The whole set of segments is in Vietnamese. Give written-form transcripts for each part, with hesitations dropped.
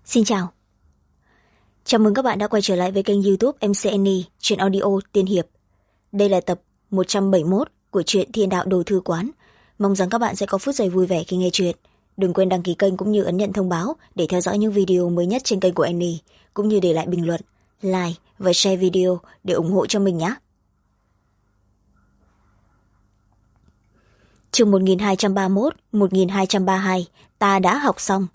Xin chào. Chào mừng các bạn đã quay trở lại với kênh YouTube MCNE truyện audio tiên hiệp. Đây là tập 171 của truyện Thiên Đạo Đồ Thư Quán. Mong rằng các bạn sẽ có phút giây vui vẻ khi nghe truyện. Đừng quên đăng ký kênh cũng như ấn nhận thông báo để theo dõi những video mới nhất trên kênh của Annie, cũng như để lại bình luận, like và share video để ủng hộ cho mình nhé. Chương 1231, 1232, ta đã học xong.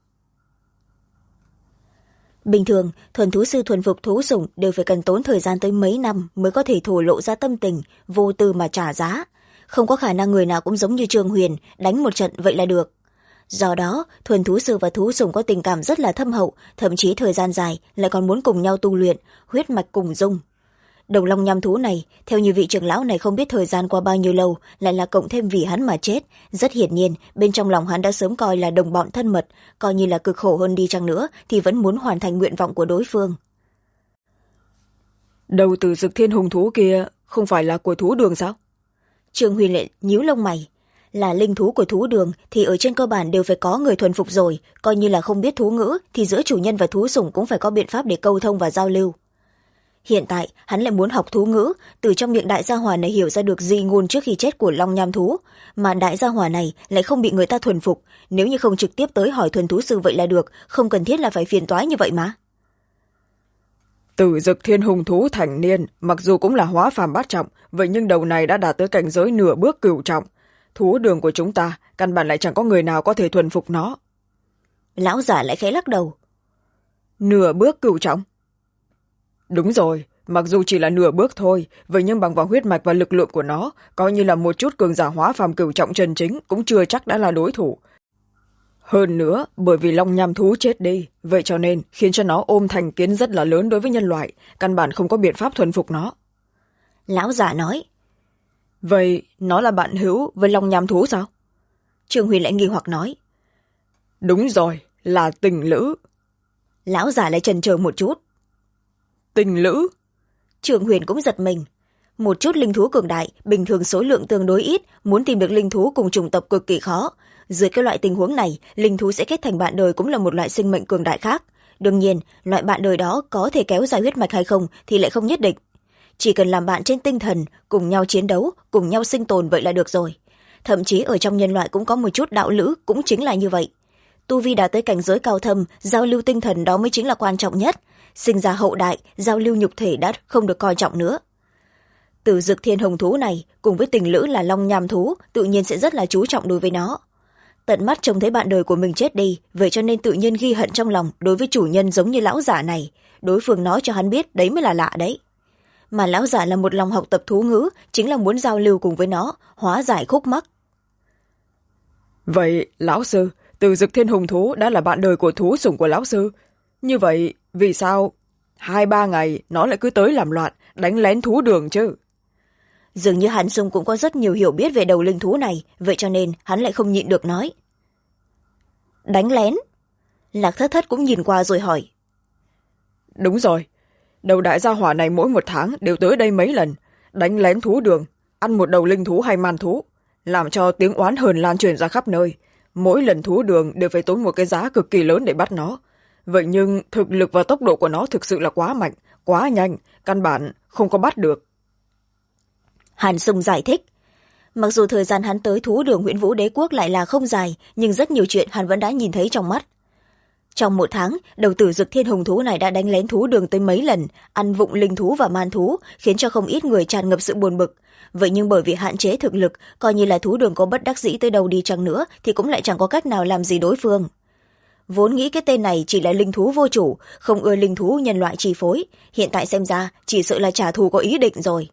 Bình thường, thuần thú sư thuần phục thú sủng đều phải cần tốn thời gian tới mấy năm mới có thể thổ lộ ra tâm tình, vô tư mà trả giá. Không có khả năng người nào cũng giống như Trương Huyền, đánh một trận vậy là được. Do đó, thuần thú sư và thú sủng có tình cảm rất là thâm hậu, thậm chí thời gian dài lại còn muốn cùng nhau tu luyện, huyết mạch cùng dung. Đồng long nham thú này, theo như vị trưởng lão này không biết thời gian qua bao nhiêu lâu, lại là cộng thêm vì hắn mà chết. Rất hiển nhiên, bên trong lòng hắn đã sớm coi là đồng bọn thân mật, coi như là cực khổ hơn đi chăng nữa, thì vẫn muốn hoàn thành nguyện vọng của đối phương. Đầu tử dực thiên hùng thú kia không phải là của thú đường sao? Trương Huy Lệ nhíu lông mày. Là linh thú của thú đường thì ở trên cơ bản đều phải có người thuần phục rồi, coi như là không biết thú ngữ thì giữa chủ nhân và thú sủng cũng phải có biện pháp để câu thông và giao lưu. Hiện tại, hắn lại muốn học thú ngữ, từ trong miệng đại gia hỏa này hiểu ra được di ngôn trước khi chết của long nham thú. Mà đại gia hỏa này lại không bị người ta thuần phục, nếu như không trực tiếp tới hỏi thuần thú sư vậy là được, không cần thiết là phải phiền toái như vậy mà. Tử dực thiên hùng thú thành niên, mặc dù cũng là hóa phàm bát trọng, vậy nhưng đầu này đã đạt tới cảnh giới nửa bước cửu trọng. Thú đường của chúng ta, căn bản lại chẳng có người nào có thể thuần phục nó. Lão giả lại khẽ lắc đầu. Nửa bước cửu trọng? Đúng rồi, mặc dù chỉ là nửa bước thôi, vậy nhưng bằng vào huyết mạch và lực lượng của nó, coi như là một chút cường giả hóa phàm cửu trọng chân chính cũng chưa chắc đã là đối thủ. Hơn nữa, bởi vì long nham thú chết đi, vậy cho nên khiến cho nó ôm thành kiến rất là lớn đối với nhân loại, căn bản không có biện pháp thuần phục nó. Lão giả nói. Vậy nó là bạn hữu với long nham thú sao? Trương Huy lại nghi hoặc nói. Đúng rồi, là tình lữ. Lão giả lại chần chờ một chút. Tình lữ? Trương Huyền cũng giật mình. Một chút linh thú cường đại, bình thường số lượng tương đối ít, muốn tìm được linh thú cùng chủng tộc cực kỳ khó. Dưới cái loại tình huống này, linh thú sẽ kết thành bạn đời cũng là một loại sinh mệnh cường đại khác. Đương nhiên, loại bạn đời đó có thể kéo dài huyết mạch hay không thì lại không nhất định. Chỉ cần làm bạn trên tinh thần, cùng nhau chiến đấu, cùng nhau sinh tồn vậy là được rồi. Thậm chí ở trong nhân loại cũng có một chút đạo lữ, cũng chính là như vậy. Tu vi đạt tới cảnh giới cao thâm, giao lưu tinh thần đó mới chính là quan trọng nhất. Sinh ra hậu đại, giao lưu nhục thể đã không được coi trọng nữa. Tử dực thiên hồng thú này cùng với tình lữ là long nham thú tự nhiên sẽ rất là chú trọng đối với nó. Tận mắt trông thấy bạn đời của mình chết đi, vậy cho nên tự nhiên ghi hận trong lòng đối với chủ nhân giống như lão giả này. Đối phương nói cho hắn biết đấy mới là lạ đấy. Mà lão giả là một lòng học tập thú ngữ, chính là muốn giao lưu cùng với nó, hóa giải khúc mắc. Vậy lão sư, tử dực thiên hùng thú đã là bạn đời của thú sủng của lão sư. Như vậy vì sao 2-3 ngày nó lại cứ tới làm loạn, đánh lén thú đường chứ? Dường như Hàn Sung cũng có rất nhiều hiểu biết về đầu linh thú này, vậy cho nên hắn lại không nhịn được nói. Đánh lén? Lạc Thất Thất cũng nhìn qua rồi hỏi. Đúng rồi, đầu đại gia hỏa này mỗi một tháng đều tới đây mấy lần, đánh lén thú đường, ăn một đầu linh thú hay man thú, làm cho tiếng oán hờn lan truyền ra khắp nơi. Mỗi lần thú đường đều phải tốn một cái giá cực kỳ lớn để bắt nó. Vậy nhưng thực lực và tốc độ của nó thực sự là quá mạnh, quá nhanh, căn bản không có bắt được. Hàn Sung giải thích. Mặc dù thời gian hắn tới thú đường Huyễn Vũ Đế Quốc lại là không dài, nhưng rất nhiều chuyện hắn vẫn đã nhìn thấy trong mắt. Trong một tháng, đầu tử dực thiên hùng thú này đã đánh lén thú đường tới mấy lần, ăn vụng linh thú và man thú, khiến cho không ít người tràn ngập sự buồn bực. Vậy nhưng bởi vì hạn chế thực lực, coi như là thú đường có bất đắc dĩ tới đâu đi chăng nữa, thì cũng lại chẳng có cách nào làm gì đối phương. Vốn nghĩ cái tên này chỉ là linh thú vô chủ, không ưa linh thú nhân loại chi phối. Hiện tại xem ra, chỉ sợ là trả thù có ý định rồi.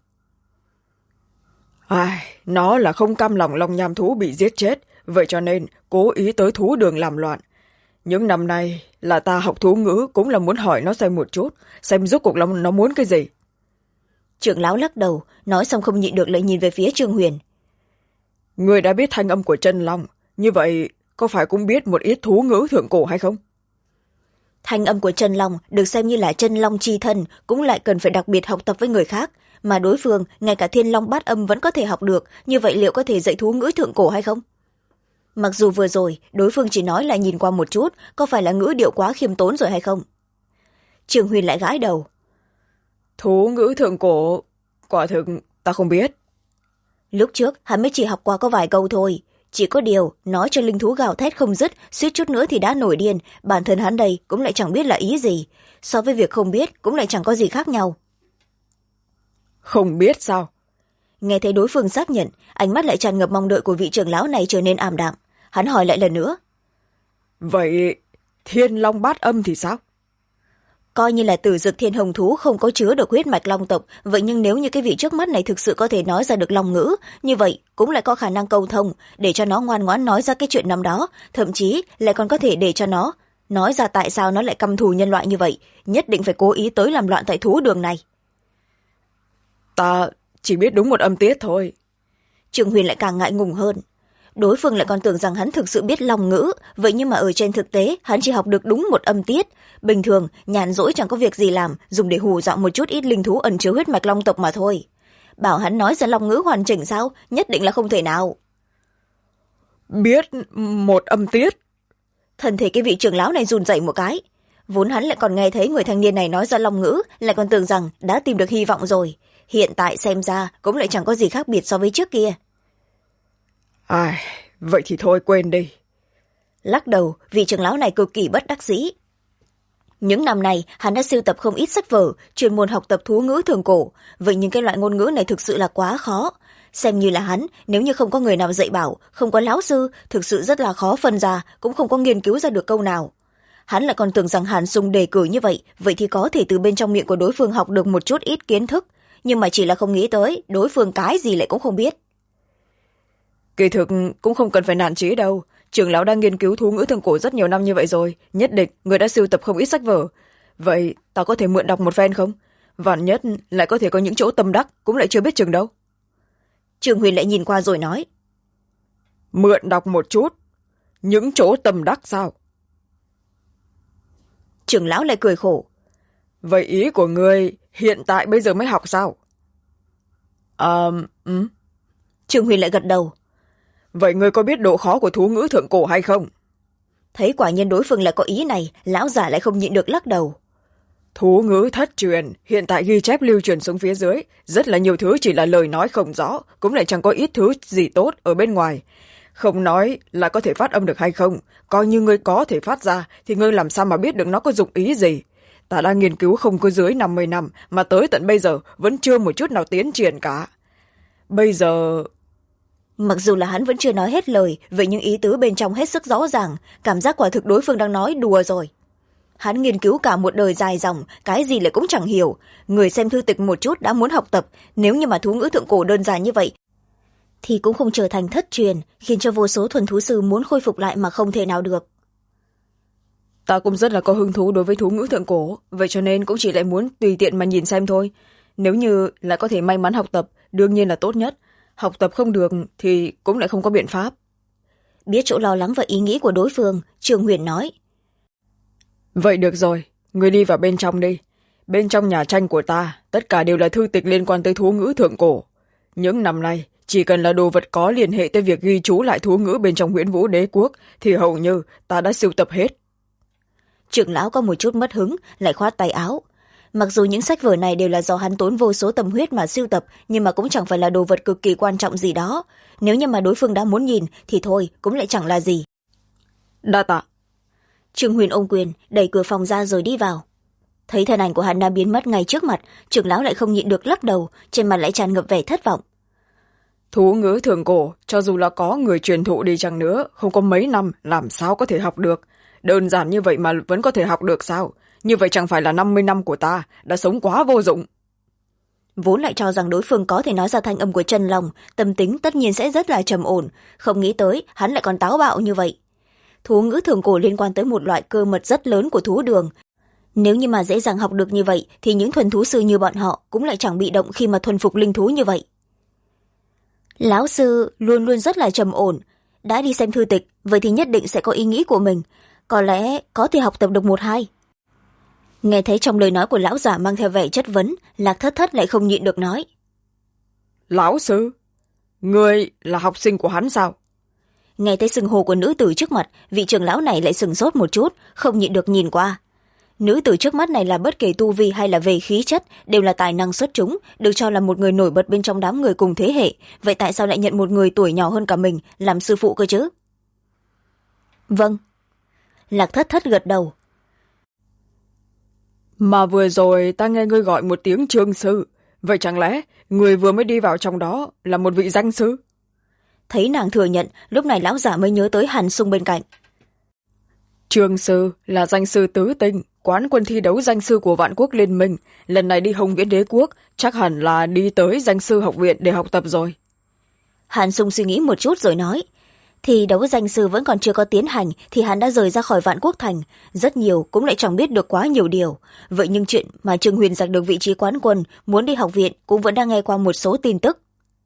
Nó là không cam lòng long nham thú bị giết chết, vậy cho nên cố ý tới thú đường làm loạn. Những năm nay là ta học thú ngữ cũng là muốn hỏi nó xem một chút, xem rốt cuộc nó muốn cái gì. Trưởng lão lắc đầu, nói xong không nhịn được lại nhìn về phía Trương Huyền. Người đã biết thanh âm của chân long, như vậy có phải cũng biết một ít thú ngữ thượng cổ hay không? Thanh âm của chân long được xem như là chân long chi thân, cũng lại cần phải đặc biệt học tập với người khác. Mà đối phương, ngay cả thiên long bát âm vẫn có thể học được, như vậy liệu có thể dạy thú ngữ thượng cổ hay không? Mặc dù vừa rồi đối phương chỉ nói là nhìn qua một chút, có phải là ngữ điệu quá khiêm tốn rồi hay không? Trường Huyền lại gãi đầu. Thú ngữ thượng cổ, quả thực ta không biết. Lúc trước hắn mới chỉ học qua có vài câu thôi, chỉ có điều nói cho linh thú gào thét không dứt, suýt chút nữa thì đã nổi điên. Bản thân hắn đây cũng lại chẳng biết là ý gì, so với việc không biết cũng lại chẳng có gì khác nhau. Không biết sao? Nghe thấy đối phương xác nhận, ánh mắt lại tràn ngập mong đợi của vị trưởng lão này trở nên ảm đạm. Hắn hỏi lại lần nữa. Vậy thiên long bát âm thì sao? Coi như là Tử Dực Thiên Hồng thú không có chứa được huyết mạch long tộc, vậy nhưng nếu như cái vị trước mắt này thực sự có thể nói ra được long ngữ, như vậy cũng lại có khả năng câu thông, để cho nó ngoan ngoãn nói ra cái chuyện năm đó, thậm chí lại còn có thể để cho nó nói ra tại sao nó lại căm thù nhân loại như vậy, nhất định phải cố ý tới làm loạn tại thú đường này. Ta chỉ biết đúng một âm tiết thôi. Trường Huyền lại càng ngại ngùng hơn. Đối phương lại còn tưởng rằng hắn thực sự biết long ngữ, vậy nhưng mà ở trên thực tế hắn chỉ học được đúng một âm tiết. Bình thường nhàn rỗi chẳng có việc gì làm, dùng để hù dọa một chút ít linh thú ẩn chứa huyết mạch long tộc mà thôi. Bảo hắn nói ra long ngữ hoàn chỉnh sao? Nhất định là không thể nào. Biết một âm tiết? Thân thể cái vị trưởng lão này run rẩy một cái. Vốn hắn lại còn nghe thấy người thanh niên này nói ra long ngữ, lại còn tưởng rằng đã tìm được hy vọng rồi. Hiện tại xem ra cũng lại chẳng có gì khác biệt so với trước kia. Ai, vậy thì thôi quên đi. Lắc đầu, vị trưởng lão này cực kỳ bất đắc dĩ. Những năm này hắn đã sưu tập không ít sách vở chuyên môn học tập thú ngữ thường cổ, vậy nhưng cái loại ngôn ngữ này thực sự là quá khó. Xem như là hắn, nếu như không có người nào dạy bảo, không có lão sư, thực sự rất là khó phân ra, cũng không có nghiên cứu ra được câu nào. Hắn lại còn tưởng rằng Hàn Sung đề cử như vậy thì có thể từ bên trong miệng của đối phương học được một chút ít kiến thức, nhưng mà chỉ là không nghĩ tới đối phương cái gì lại cũng không biết. Kỳ thực cũng không cần phải nản chí đâu, trưởng lão đang nghiên cứu thú ngữ thường cổ rất nhiều năm như vậy rồi, nhất định người đã sưu tập không ít sách vở. Vậy ta có thể mượn đọc một phen không? Vạn nhất lại có thể có những chỗ tâm đắc, cũng lại chưa biết chừng đâu. Trường Huyền lại nhìn qua rồi nói. Mượn đọc một chút? Những chỗ tâm đắc sao? Trưởng lão lại cười khổ. Vậy ý của ngươi hiện tại bây giờ mới học sao? Trường Huyền lại gật đầu. Vậy ngươi có biết độ khó của thú ngữ thượng cổ hay không? Thấy quả nhiên đối phương lại có ý này, lão giả lại không nhịn được lắc đầu. Thú ngữ thất truyền, hiện tại ghi chép lưu truyền xuống phía dưới, rất là nhiều thứ chỉ là lời nói không rõ, cũng lại chẳng có ít thứ gì tốt ở bên ngoài. Không nói là có thể phát âm được hay không, coi như ngươi có thể phát ra, thì ngươi làm sao mà biết được nó có dụng ý gì. Ta đã nghiên cứu không có dưới 50 năm, mà tới tận bây giờ vẫn chưa một chút nào tiến triển cả. Bây giờ... Mặc dù là hắn vẫn chưa nói hết lời, vậy nhưng ý tứ bên trong hết sức rõ ràng, cảm giác quả thực đối phương đang nói đùa rồi. Hắn nghiên cứu cả một đời dài dòng, cái gì lại cũng chẳng hiểu. Người xem thư tịch một chút đã muốn học tập, nếu như mà thú ngữ thượng cổ đơn giản như vậy, thì cũng không trở thành thất truyền, khiến cho vô số thuần thú sư muốn khôi phục lại mà không thể nào được. Ta cũng rất là có hứng thú đối với thú ngữ thượng cổ, vậy cho nên cũng chỉ lại muốn tùy tiện mà nhìn xem thôi. Nếu như lại có thể may mắn học tập, đương nhiên là tốt nhất. Học tập không được thì cũng lại không có biện pháp. Biết chỗ lo lắng và ý nghĩ của đối phương, Trường Huyền nói. Vậy được rồi, ngươi đi vào bên trong đi. Bên trong nhà tranh của ta, tất cả đều là thư tịch liên quan tới thú ngữ thượng cổ. Những năm nay, chỉ cần là đồ vật có liên hệ tới việc ghi chú lại thú ngữ bên trong Huyễn Vũ Đế Quốc, thì hầu như ta đã sưu tập hết. Trưởng lão có một chút mất hứng, lại khoát tay áo. Mặc dù những sách vở này đều là do hắn tốn vô số tâm huyết mà sưu tập, nhưng mà cũng chẳng phải là đồ vật cực kỳ quan trọng gì đó. Nếu như mà đối phương đã muốn nhìn, thì thôi, cũng lại chẳng là gì. Đa tạ. Trường Huyền ôm quyền, đẩy cửa phòng ra rồi đi vào. Thấy thân ảnh của hắn đã biến mất ngay trước mặt, trưởng lão lại không nhịn được lắc đầu, trên mặt lại tràn ngập vẻ thất vọng. Thú ngữ thường cổ, cho dù là có người truyền thụ đi chăng nữa, không có mấy năm, làm sao có thể học được. Đơn giản như vậy mà vẫn có thể học được sao? Như vậy chẳng phải là 50 năm của ta đã sống quá vô dụng. Vốn lại cho rằng đối phương có thể nói ra thanh âm của chân lòng, tâm tính tất nhiên sẽ rất là trầm ổn, không nghĩ tới hắn lại còn táo bạo như vậy. Thú ngữ thường cổ liên quan tới một loại cơ mật rất lớn của thú đường. Nếu như mà dễ dàng học được như vậy, thì những thuần thú sư như bọn họ cũng lại chẳng bị động khi mà thuần phục linh thú như vậy. Lão sư luôn luôn rất là trầm ổn, đã đi xem thư tịch, vậy thì nhất định sẽ có ý nghĩ của mình, có lẽ có thể học tập được một hai. Nghe thấy trong lời nói của lão giả mang theo vẻ chất vấn, Lạc Thất Thất lại không nhịn được nói. Lão sư, ngươi là học sinh của hắn sao? nghe thấy xưng hô của nữ tử trước mặt, vị trưởng lão này lại sửng sốt một chút, không nhịn được nhìn qua. Nữ tử trước mắt này là bất kể tu vi hay là về khí chất đều là tài năng xuất chúng, được cho là một người nổi bật bên trong đám người cùng thế hệ. Vậy tại sao lại nhận một người tuổi nhỏ hơn cả mình làm sư phụ cơ chứ? Vâng. Lạc Thất Thất gật đầu. Mà vừa rồi ta nghe ngươi gọi một tiếng Trương sư, vậy chẳng lẽ người vừa mới đi vào trong đó là một vị danh sư? Thấy nàng thừa nhận, lúc này lão giả mới nhớ tới Hàn Sung bên cạnh. Trương sư là danh sư tứ tinh, quán quân thi đấu danh sư của Vạn Quốc Liên Minh, lần này đi Hồng Viễn Đế Quốc chắc hẳn là đi tới danh sư học viện để học tập rồi. Hàn Sung suy nghĩ một chút rồi nói, thì đấu danh sư vẫn còn chưa có tiến hành thì hắn đã rời ra khỏi Vạn Quốc Thành, rất nhiều cũng lại chẳng biết được quá nhiều điều. Vậy nhưng chuyện mà Trương Huyền giành được vị trí quán quân, muốn đi học viện cũng vẫn đang nghe qua một số tin tức.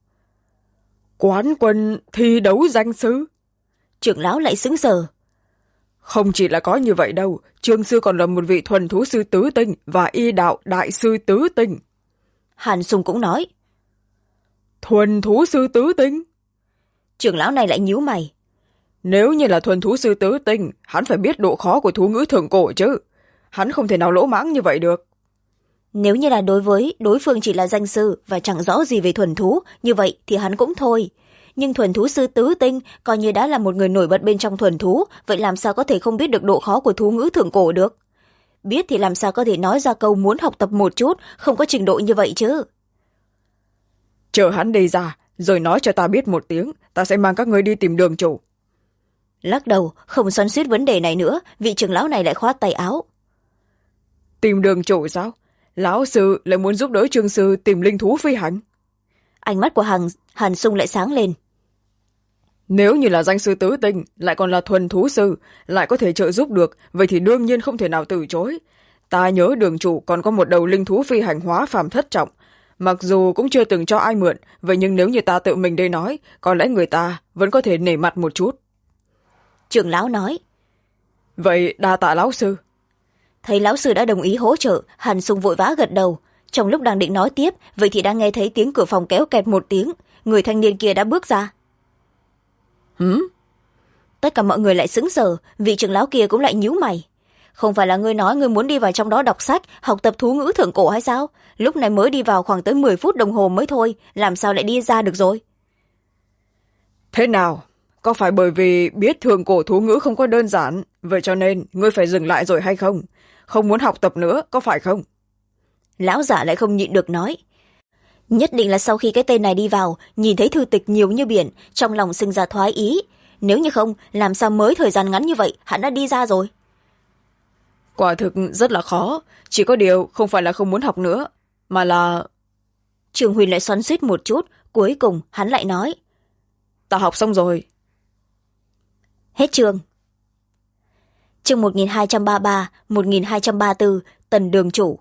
Quán quân thi đấu danh sư? Trưởng lão lại sững sờ. Không chỉ là có như vậy đâu, Trương sư còn là một vị thuần thú sư tứ tinh và y đạo đại sư tứ tinh. Hàn Sung cũng nói. Thuần thú sư tứ tinh? Trưởng lão này lại nhíu mày. Nếu như là thuần thú sư tứ tinh, hắn phải biết độ khó của thú ngữ thượng cổ chứ. Hắn không thể nào lỗ mãng như vậy được. Nếu như là đối với đối phương chỉ là danh sư và chẳng rõ gì về thuần thú, như vậy thì hắn cũng thôi. Nhưng thuần thú sư tứ tinh coi như đã là một người nổi bật bên trong thuần thú, vậy làm sao có thể không biết được độ khó của thú ngữ thượng cổ được? Biết thì làm sao có thể nói ra câu muốn học tập một chút, không có trình độ như vậy chứ. Chờ hắn đi ra, rồi nói cho ta biết một tiếng, ta sẽ mang các ngươi đi tìm đường chủ. Lắc đầu, không xoắn xuýt vấn đề này nữa, vị trưởng lão này lại khoát tay áo. Tìm đường chủ sao? Lão sư lại muốn giúp đỡ Trương sư tìm linh thú phi hành. Ánh mắt của Hàn Sung lại sáng lên. Nếu như là danh sư tứ tinh, lại còn là thuần thú sư, lại có thể trợ giúp được, vậy thì đương nhiên không thể nào từ chối. Ta nhớ đường chủ còn có một đầu linh thú phi hành hóa phàm thất trọng. Mặc dù cũng chưa từng cho ai mượn, vậy nhưng nếu như ta tự mình đây nói, có lẽ người ta vẫn có thể nể mặt một chút. Trưởng lão nói. Vậy đa tạ lão sư. Thấy lão sư đã đồng ý hỗ trợ, Hàn Sung vội vã gật đầu. Trong lúc đang định nói tiếp, vậy thì đang nghe thấy tiếng cửa phòng kéo kẹt một tiếng, người thanh niên kia đã bước ra. Tất cả mọi người lại sững sờ, vị trưởng lão kia cũng lại nhíu mày. Không phải là ngươi nói ngươi muốn đi vào trong đó đọc sách, học tập thú ngữ thượng cổ hay sao? Lúc này mới đi vào khoảng tới 10 phút đồng hồ mới thôi, làm sao lại đi ra được rồi? Thế nào? Có phải bởi vì biết thượng cổ thú ngữ không có đơn giản, vậy cho nên ngươi phải dừng lại rồi hay không? Không muốn học tập nữa, có phải không? Lão giả lại không nhịn được nói. Nhất định là sau khi cái tên này đi vào, nhìn thấy thư tịch nhiều như biển, trong lòng sinh ra thoái ý. Nếu như không, làm sao mới thời gian ngắn như vậy, hắn đã đi ra rồi. Quả thực rất là khó, chỉ có điều không phải là không muốn học nữa, mà là... Trường Huyền lại xoắn xuýt một chút, cuối cùng hắn lại nói. Ta học xong rồi. Hết chương. Chương 1233, 1234, Tần đường chủ.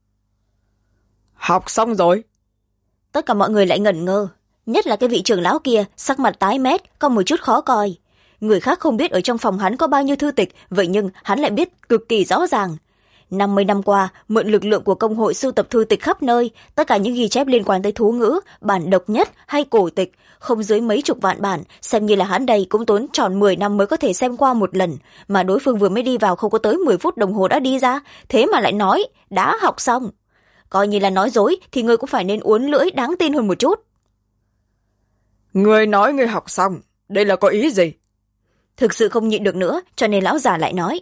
Học xong rồi. Tất cả mọi người lại ngẩn ngơ, nhất là cái vị trưởng lão kia, sắc mặt tái mét, có một chút khó coi. Người khác không biết ở trong phòng hắn có bao nhiêu thư tịch, vậy nhưng hắn lại biết cực kỳ rõ ràng. 50 năm qua, mượn lực lượng của công hội sưu tập thư tịch khắp nơi, tất cả những ghi chép liên quan tới thú ngữ, bản độc nhất hay cổ tịch, không dưới mấy chục vạn bản, xem như là hắn đây cũng tốn tròn 10 năm mới có thể xem qua một lần, mà đối phương vừa mới đi vào không có tới 10 phút đồng hồ đã đi ra, thế mà lại nói, đã học xong. Coi như là nói dối thì ngươi cũng phải nên uốn lưỡi đáng tin hơn một chút. Ngươi nói ngươi học xong, đây là có ý gì? Thực sự không nhịn được nữa, cho nên lão già lại nói.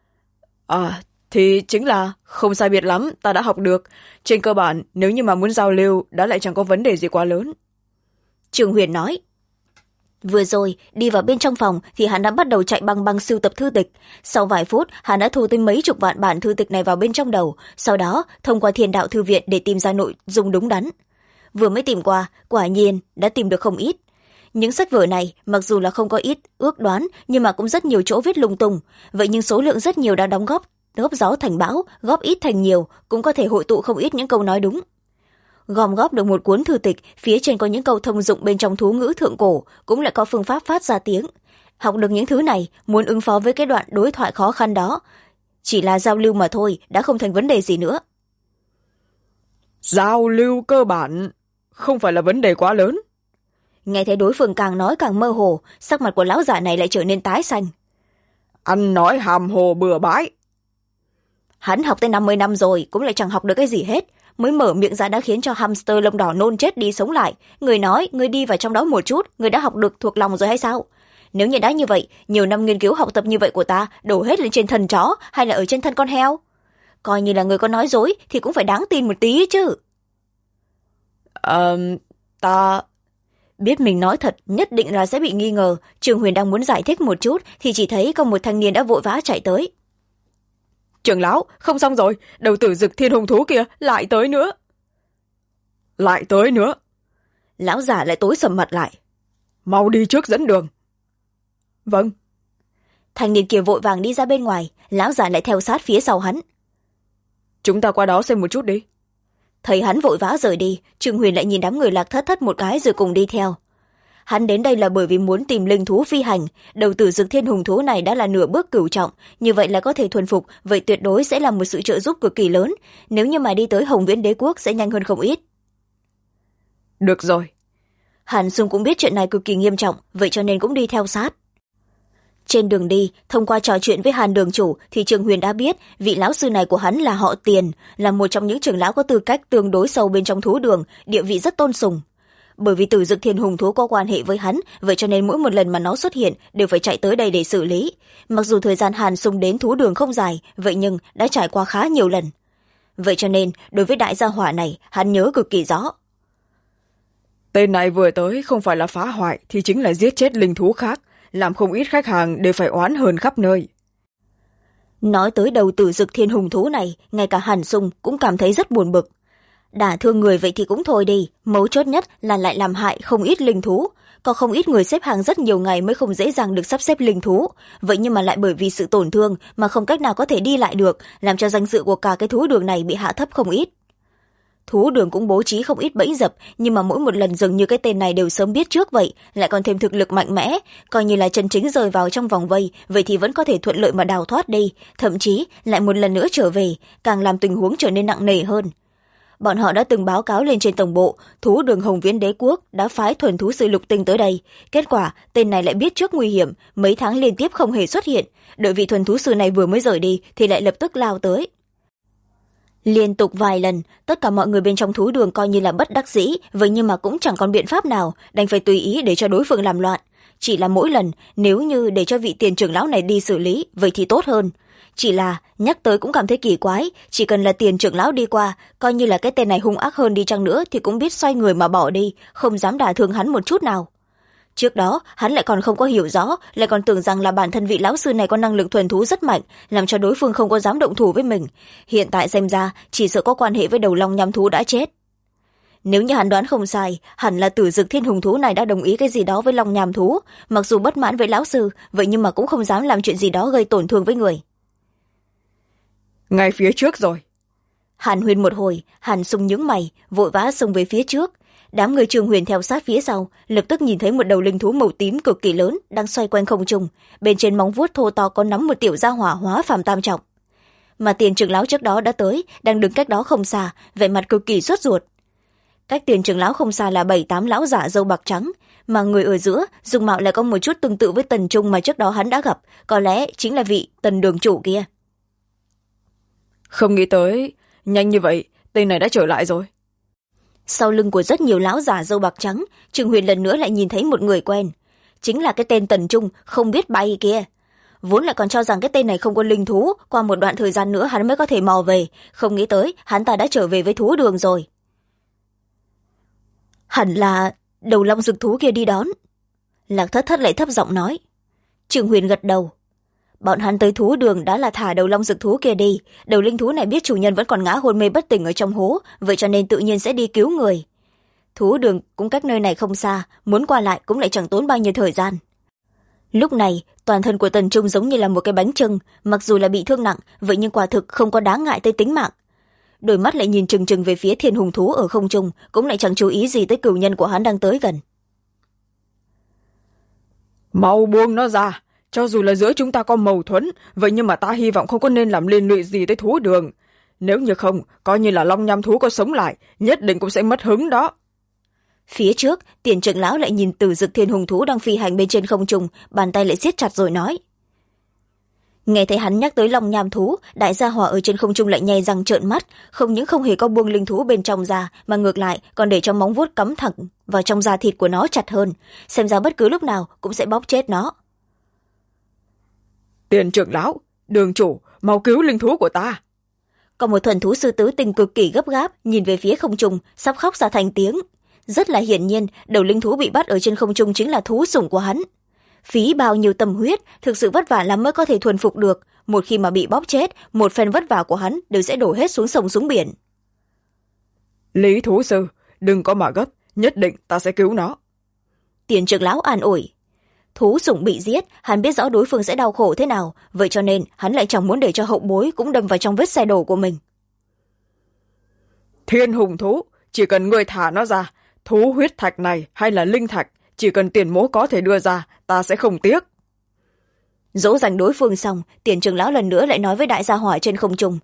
Thì chính là không sai biệt lắm, ta đã học được. Trên cơ bản, nếu như mà muốn giao lưu, đã lại chẳng có vấn đề gì quá lớn. Trường Huyền nói. Vừa rồi, đi vào bên trong phòng thì hắn đã bắt đầu chạy băng sưu tập thư tịch. Sau vài phút, hắn đã thu tới mấy chục vạn bản thư tịch này vào bên trong đầu, sau đó thông qua Thiên Đạo Thư Viện để tìm ra nội dung đúng đắn. Vừa mới tìm qua, quả nhiên đã tìm được không ít. Những sách vở này, mặc dù là không có ít ước đoán, nhưng mà cũng rất nhiều chỗ viết lung tung. Vậy nhưng số lượng rất nhiều đã đóng góp gió thành bão, góp ít thành nhiều, cũng có thể hội tụ không ít những câu nói đúng. Gom góp được một cuốn thư tịch, phía trên có những câu thông dụng bên trong thú ngữ thượng cổ, cũng lại có phương pháp phát ra tiếng. Học được những thứ này, muốn ứng phó với cái đoạn đối thoại khó khăn đó, chỉ là giao lưu mà thôi, đã không thành vấn đề gì nữa. Giao lưu cơ bản không phải là vấn đề quá lớn. Nghe thấy đối phương càng nói càng mơ hồ, sắc mặt của lão giả này lại trở nên tái xanh. Ăn nói hàm hồ bừa bãi. Hắn học tới 50 năm rồi cũng lại chẳng học được cái gì hết, mới mở miệng ra đã khiến cho hamster lông đỏ nôn chết đi sống lại. Người nói người đi vào trong đó một chút, người đã học được thuộc lòng rồi hay sao? Nếu như đã như vậy, nhiều năm nghiên cứu học tập như vậy của ta đổ hết lên trên thân chó hay là ở trên thân con heo? Coi như là người có nói dối thì cũng phải đáng tin một tí chứ. Ta... Biết mình nói thật nhất định là sẽ bị nghi ngờ, Trường Huyền đang muốn giải thích một chút thì chỉ thấy có một thanh niên đã vội vã chạy tới. Trưởng lão, không xong rồi, đầu tử Dực Thiên Hùng Thú kia lại tới nữa. Lại tới nữa. Lão giả lại tối sầm mặt lại. Mau đi trước dẫn đường. Vâng. Thanh niên kia vội vàng đi ra bên ngoài, lão giả lại theo sát phía sau hắn. Chúng ta qua đó xem một chút đi. Thấy hắn vội vã rời đi, Trường Huyền lại nhìn đám người Lạc Thất Thất một cái rồi cùng đi theo. Hắn đến đây là bởi vì muốn tìm linh thú phi hành, đầu tử Dực Thiên Hùng Thú này đã là nửa bước cửu trọng, như vậy là có thể thuần phục, vậy tuyệt đối sẽ là một sự trợ giúp cực kỳ lớn, nếu như mà đi tới Hồng Viễn Đế Quốc sẽ nhanh hơn không ít. Được rồi. Hàn Sung cũng biết chuyện này cực kỳ nghiêm trọng, vậy cho nên cũng đi theo sát. Trên đường đi, thông qua trò chuyện với Hàn đường chủ thì Trường Huyền đã biết vị lão sư này của hắn là họ Tiền, là một trong những trưởng lão có tư cách tương đối sâu bên trong thú đường, địa vị rất tôn sùng. Bởi vì tử Dực Thiên Hùng Thú có quan hệ với hắn, vậy cho nên mỗi một lần mà nó xuất hiện đều phải chạy tới đây để xử lý. Mặc dù thời gian Hàn Sung đến thú đường không dài, vậy nhưng đã trải qua khá nhiều lần. Vậy cho nên đối với đại gia hỏa này hắn nhớ cực kỳ rõ. Tên này vừa tới không phải là phá hoại thì chính là giết chết linh thú khác, làm không ít khách hàng đều phải oán hờn khắp nơi. Nói tới đầu tử Dực Thiên Hùng Thú này, ngay cả Hàn Sung cũng cảm thấy rất buồn bực. Đả thương người vậy thì cũng thôi đi, mấu chốt nhất là lại làm hại không ít linh thú. Có không ít người xếp hàng rất nhiều ngày mới không dễ dàng được sắp xếp linh thú, vậy nhưng mà lại bởi vì sự tổn thương mà không cách nào có thể đi lại được, làm cho danh dự của cả cái thú đường này bị hạ thấp không ít. Thú đường cũng bố trí không ít bẫy dập, nhưng mà mỗi một lần dường như cái tên này đều sớm biết trước vậy, lại còn thêm thực lực mạnh mẽ, coi như là chân chính rơi vào trong vòng vây, vậy thì vẫn có thể thuận lợi mà đào thoát đi, thậm chí lại một lần nữa trở về, càng làm tình huống trở nên nặng nề hơn. Bọn họ đã từng báo cáo lên trên tổng bộ, thú đường Hồng Viễn Đế Quốc đã phái thuần thú sư Lục Tinh tới đây. Kết quả, tên này lại biết trước nguy hiểm, mấy tháng liên tiếp không hề xuất hiện. Đợi vị thuần thú sư này vừa mới rời đi thì lại lập tức lao tới. Liên tục vài lần, tất cả mọi người bên trong thú đường coi như là bất đắc dĩ, vậy nhưng mà cũng chẳng còn biện pháp nào, đành phải tùy ý để cho đối phương làm loạn. Chỉ là mỗi lần, nếu như để cho vị Tiền trưởng lão này đi xử lý, vậy thì tốt hơn. Chỉ là, nhắc tới cũng cảm thấy kỳ quái, chỉ cần là Tiền trưởng lão đi qua, coi như là cái tên này hung ác hơn đi chăng nữa thì cũng biết xoay người mà bỏ đi, không dám đả thương hắn một chút nào. Trước đó, hắn lại còn không có hiểu rõ, lại còn tưởng rằng là bản thân vị lão sư này có năng lực thuần thú rất mạnh, làm cho đối phương không có dám động thủ với mình. Hiện tại xem ra, chỉ sợ có quan hệ với đầu long nhắm thú đã chết. Nếu như hắn đoán không sai, hẳn là tử Dực Thiên Hùng Thú này đã đồng ý cái gì đó với long nham thú, mặc dù bất mãn với lão sư, vậy nhưng mà cũng không dám làm chuyện gì đó gây tổn thương với người. Ngay phía trước rồi. Hàn Huyền một hồi, Hàn Sung nhướng mày, vội vã xông về phía trước. Đám người Trường Huyền theo sát phía sau, lập tức nhìn thấy một đầu linh thú màu tím cực kỳ lớn đang xoay quanh không trung, bên trên móng vuốt thô to có nắm một tiểu gia hỏa hóa phàm tam trọng. Mà Tiền trưởng lão trước đó đã tới, đang đứng cách đó không xa, vẻ mặt cực kỳ sốt ruột. Cách Tiền trưởng lão không xa là 7-8 lão giả râu bạc trắng, mà người ở giữa dung mạo lại có một chút tương tự với Tần Trung mà trước đó hắn đã gặp, có lẽ chính là vị Tần đường chủ kia. Không nghĩ tới, nhanh như vậy, tên này đã trở lại rồi. Sau lưng của rất nhiều lão giả râu bạc trắng, Trường Huyền lần nữa lại nhìn thấy một người quen. Chính là cái tên Tần Trung không biết bay kia. Vốn lại còn cho rằng cái tên này không có linh thú, qua một đoạn thời gian nữa hắn mới có thể mò về, không nghĩ tới hắn ta đã trở về với thú đường rồi. Hẳn là đầu long dực thú kia đi đón. Lạc Thất Thất lại thấp giọng nói. Trường Huyền gật đầu. Bọn hắn tới thú đường đã là thả đầu long dực thú kia đi, đầu linh thú này biết chủ nhân vẫn còn ngã hôn mê bất tỉnh ở trong hố, vậy cho nên tự nhiên sẽ đi cứu người. Thú đường cũng cách nơi này không xa, muốn qua lại cũng lại chẳng tốn bao nhiêu thời gian. Lúc này, toàn thân của Tần Trung giống như là một cái bánh chưng, mặc dù là bị thương nặng, vậy nhưng quả thực không có đáng ngại tới tính mạng. Đôi mắt lại nhìn trừng trừng về phía Thiên Hùng Thú ở không trung, cũng lại chẳng chú ý gì tới cửu nhân của hắn đang tới gần. Mau buông nó ra, cho dù là giữa chúng ta có mâu thuẫn, vậy nhưng mà ta hy vọng không có nên làm liên lụy gì tới thú đường. Nếu như không, coi như là long nham thú có sống lại, nhất định cũng sẽ mất hứng đó. Phía trước Tiền trưởng lão lại nhìn Tử Dực Thiên Hùng thú đang phi hành bên trên không trung, bàn tay lại siết chặt rồi nói. Nghe thấy hắn nhắc tới long nham thú, đại gia hỏa ở trên không trung lại nhe răng trợn mắt, không những không hề có buông linh thú bên trong ra, mà ngược lại còn để cho móng vuốt cắm thẳng vào trong da thịt của nó chặt hơn, xem ra bất cứ lúc nào cũng sẽ bóp chết nó. Tiền trưởng lão, đường chủ, mau cứu linh thú của ta. Còn một thuần thú sư tứ tình cực kỳ gấp gáp nhìn về phía không trung, sắp khóc ra thành tiếng. Rất là hiển nhiên, đầu linh thú bị bắt ở trên không trung chính là thú sủng của hắn. Phí bao nhiêu tâm huyết, thực sự vất vả lắm mới có thể thuần phục được. Một khi mà bị bóp chết, một phen vất vả của hắn đều sẽ đổ hết xuống sông xuống biển. Lý thú sư, đừng có mà gấp, nhất định ta sẽ cứu nó. Tiền trưởng lão an ủi. Thú sủng bị giết, hắn biết rõ đối phương sẽ đau khổ thế nào, vậy cho nên hắn lại chẳng muốn để cho hậu bối cũng đâm vào trong vết xe đổ của mình. Thiên hùng thú, chỉ cần người thả nó ra, thú huyết thạch này hay là linh thạch, chỉ cần tiền mố có thể đưa ra, ta sẽ không tiếc. Dỗ dành đối phương xong, Tiền trưởng lão lần nữa lại nói với đại gia hỏa trên không trung.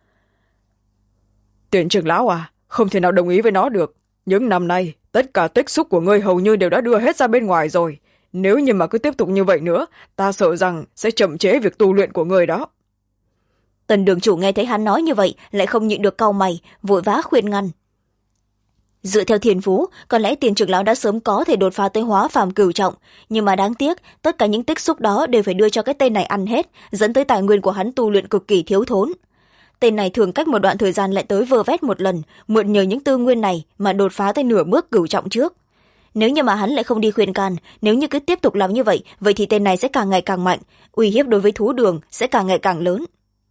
Tiền trưởng lão à, không thể nào đồng ý với nó được. Những năm nay, tất cả tích xúc của ngươi hầu như đều đã đưa hết ra bên ngoài rồi. Nếu như mà cứ tiếp tục như vậy nữa, ta sợ rằng sẽ chậm chế việc tu luyện của ngươi đó. Tần đường chủ nghe thấy hắn nói như vậy, lại không nhịn được cau mày, vội vã khuyên ngăn. Dựa theo thiên phú, có lẽ Tiền trưởng lão đã sớm có thể đột phá tới hóa phàm cửu trọng, nhưng mà đáng tiếc, tất cả những tích xúc đó đều phải đưa cho cái tên này ăn hết, dẫn tới tài nguyên của hắn tu luyện cực kỳ thiếu thốn. Tên này thường cách một đoạn thời gian lại tới vơ vét một lần, mượn nhờ những tư nguyên này mà đột phá tới nửa bước cửu trọng trước. Nếu như mà hắn lại không đi khuyên can, nếu như cứ tiếp tục làm như vậy, vậy thì tên này sẽ càng ngày càng mạnh, uy hiếp đối với thú đường sẽ càng ngày càng lớn.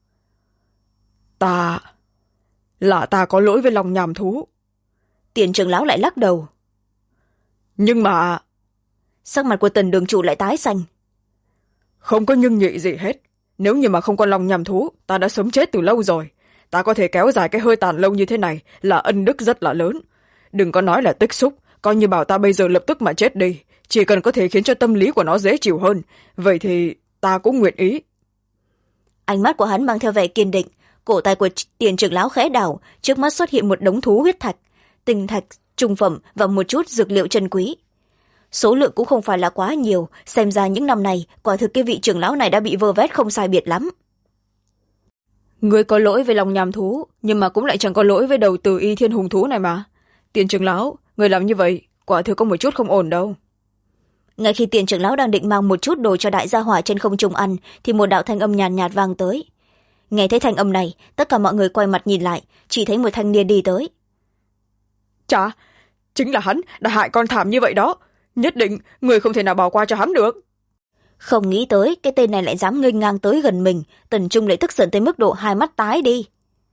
Ta có lỗi với lòng nhàm thú. Tiền trưởng lão lại lắc đầu. Nhưng mà... Sắc mặt của Tần đường chủ lại tái xanh. Không có nhưng nhị gì hết. Nếu như mà không có lòng nhàm thú, ta đã sớm chết từ lâu rồi. Ta có thể kéo dài cái hơi tàn lâu như thế này là ân đức rất là lớn. Đừng có nói là tích xúc, coi như bảo ta bây giờ lập tức mà chết đi. Chỉ cần có thể khiến cho tâm lý của nó dễ chịu hơn, vậy thì ta cũng nguyện ý. Ánh mắt của hắn mang theo vẻ kiên định, cổ tay của Tiền trưởng lão khẽ đảo, trước mắt xuất hiện một đống thú huyết thạch, tinh thạch, trung phẩm và một chút dược liệu chân quý. Số lượng cũng không phải là quá nhiều, xem ra những năm này, quả thực cái vị trưởng lão này đã bị vơ vét không sai biệt lắm. Người có lỗi với lòng nhàm thú, nhưng mà cũng lại chẳng có lỗi với đầu Từ Y Thiên Hùng thú này mà. Tiền trưởng lão, người làm như vậy, quả thực có một chút không ổn đâu. Ngay khi Tiền trưởng lão đang định mang một chút đồ cho đại gia hỏa trên không trung ăn, thì một đạo thanh âm nhàn nhạt vang tới. Nghe thấy thanh âm này, tất cả mọi người quay mặt nhìn lại, chỉ thấy một thanh niên đi tới. Chà, chính là hắn đã hại con thảm như vậy đó. Nhất định người không thể nào bỏ qua cho hắn được. Không nghĩ tới cái tên này lại dám nghênh ngang tới gần mình, Tần Trung lại tức giận tới mức độ hai mắt tái đi.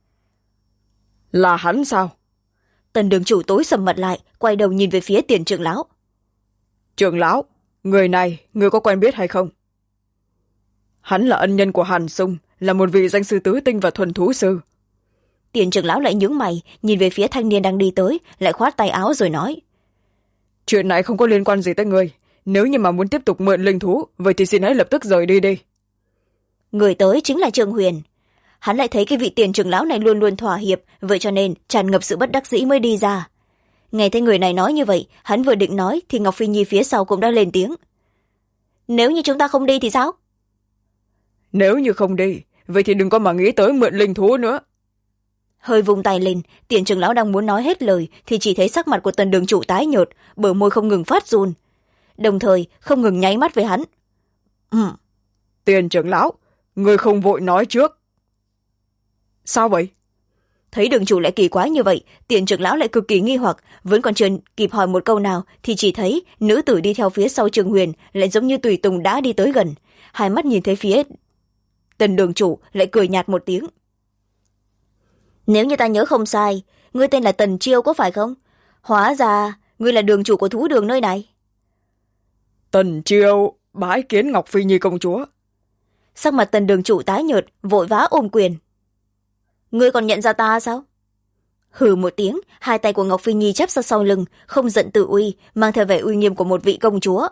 Là hắn sao? Tần đường chủ tối sầm mặt lại, quay đầu nhìn về phía Tiền trưởng lão. Trưởng lão, người này người có quen biết hay không? Hắn là ân nhân của Hàn Sung, là một vị danh sư tứ tinh và thuần thú sư. Tiền trưởng lão lại nhướng mày, nhìn về phía thanh niên đang đi tới, lại khoát tay áo rồi nói. Chuyện này không có liên quan gì tới người. Nếu như mà muốn tiếp tục mượn linh thú, vậy thì xin hãy lập tức rời đi đi. Người tới chính là Trương Huyền. Hắn lại thấy cái vị Tiền trưởng lão này luôn luôn thỏa hiệp, vậy cho nên tràn ngập sự bất đắc dĩ mới đi ra. Nghe thấy người này nói như vậy, hắn vừa định nói thì Ngọc Phi Nhi phía sau cũng đã lên tiếng. Nếu như chúng ta không đi thì sao? Nếu như không đi, vậy thì đừng có mà nghĩ tới mượn linh thú nữa. Hơi vung tay lên, Tiền trưởng lão đang muốn nói hết lời thì chỉ thấy sắc mặt của Tần đường chủ tái nhợt, bờ môi không ngừng phát run, đồng thời không ngừng nháy mắt với hắn. Tiền trưởng lão, người không vội nói trước. Sao vậy? Thấy đường chủ lại kỳ quái như vậy, Tiền trưởng lão lại cực kỳ nghi hoặc, vẫn còn chưa kịp hỏi một câu nào thì chỉ thấy nữ tử đi theo phía sau Trương Huyền lại giống như tùy tùng đã đi tới gần, hai mắt nhìn thấy phía Tần đường chủ lại cười nhạt một tiếng. Nếu như ta nhớ không sai, ngươi tên là Tần Chiêu có phải không? Hóa ra ngươi là đường chủ của thú đường nơi này. Tần Chiêu bái kiến Ngọc Phi Nhi công chúa. Sắc mặt Tần đường chủ tái nhợt, vội vã ôm quyền. Ngươi còn nhận ra ta sao? Hừ một tiếng, hai tay của Ngọc Phi Nhi chắp ra sau lưng, không giận tự uy, mang theo vẻ uy nghiêm của một vị công chúa.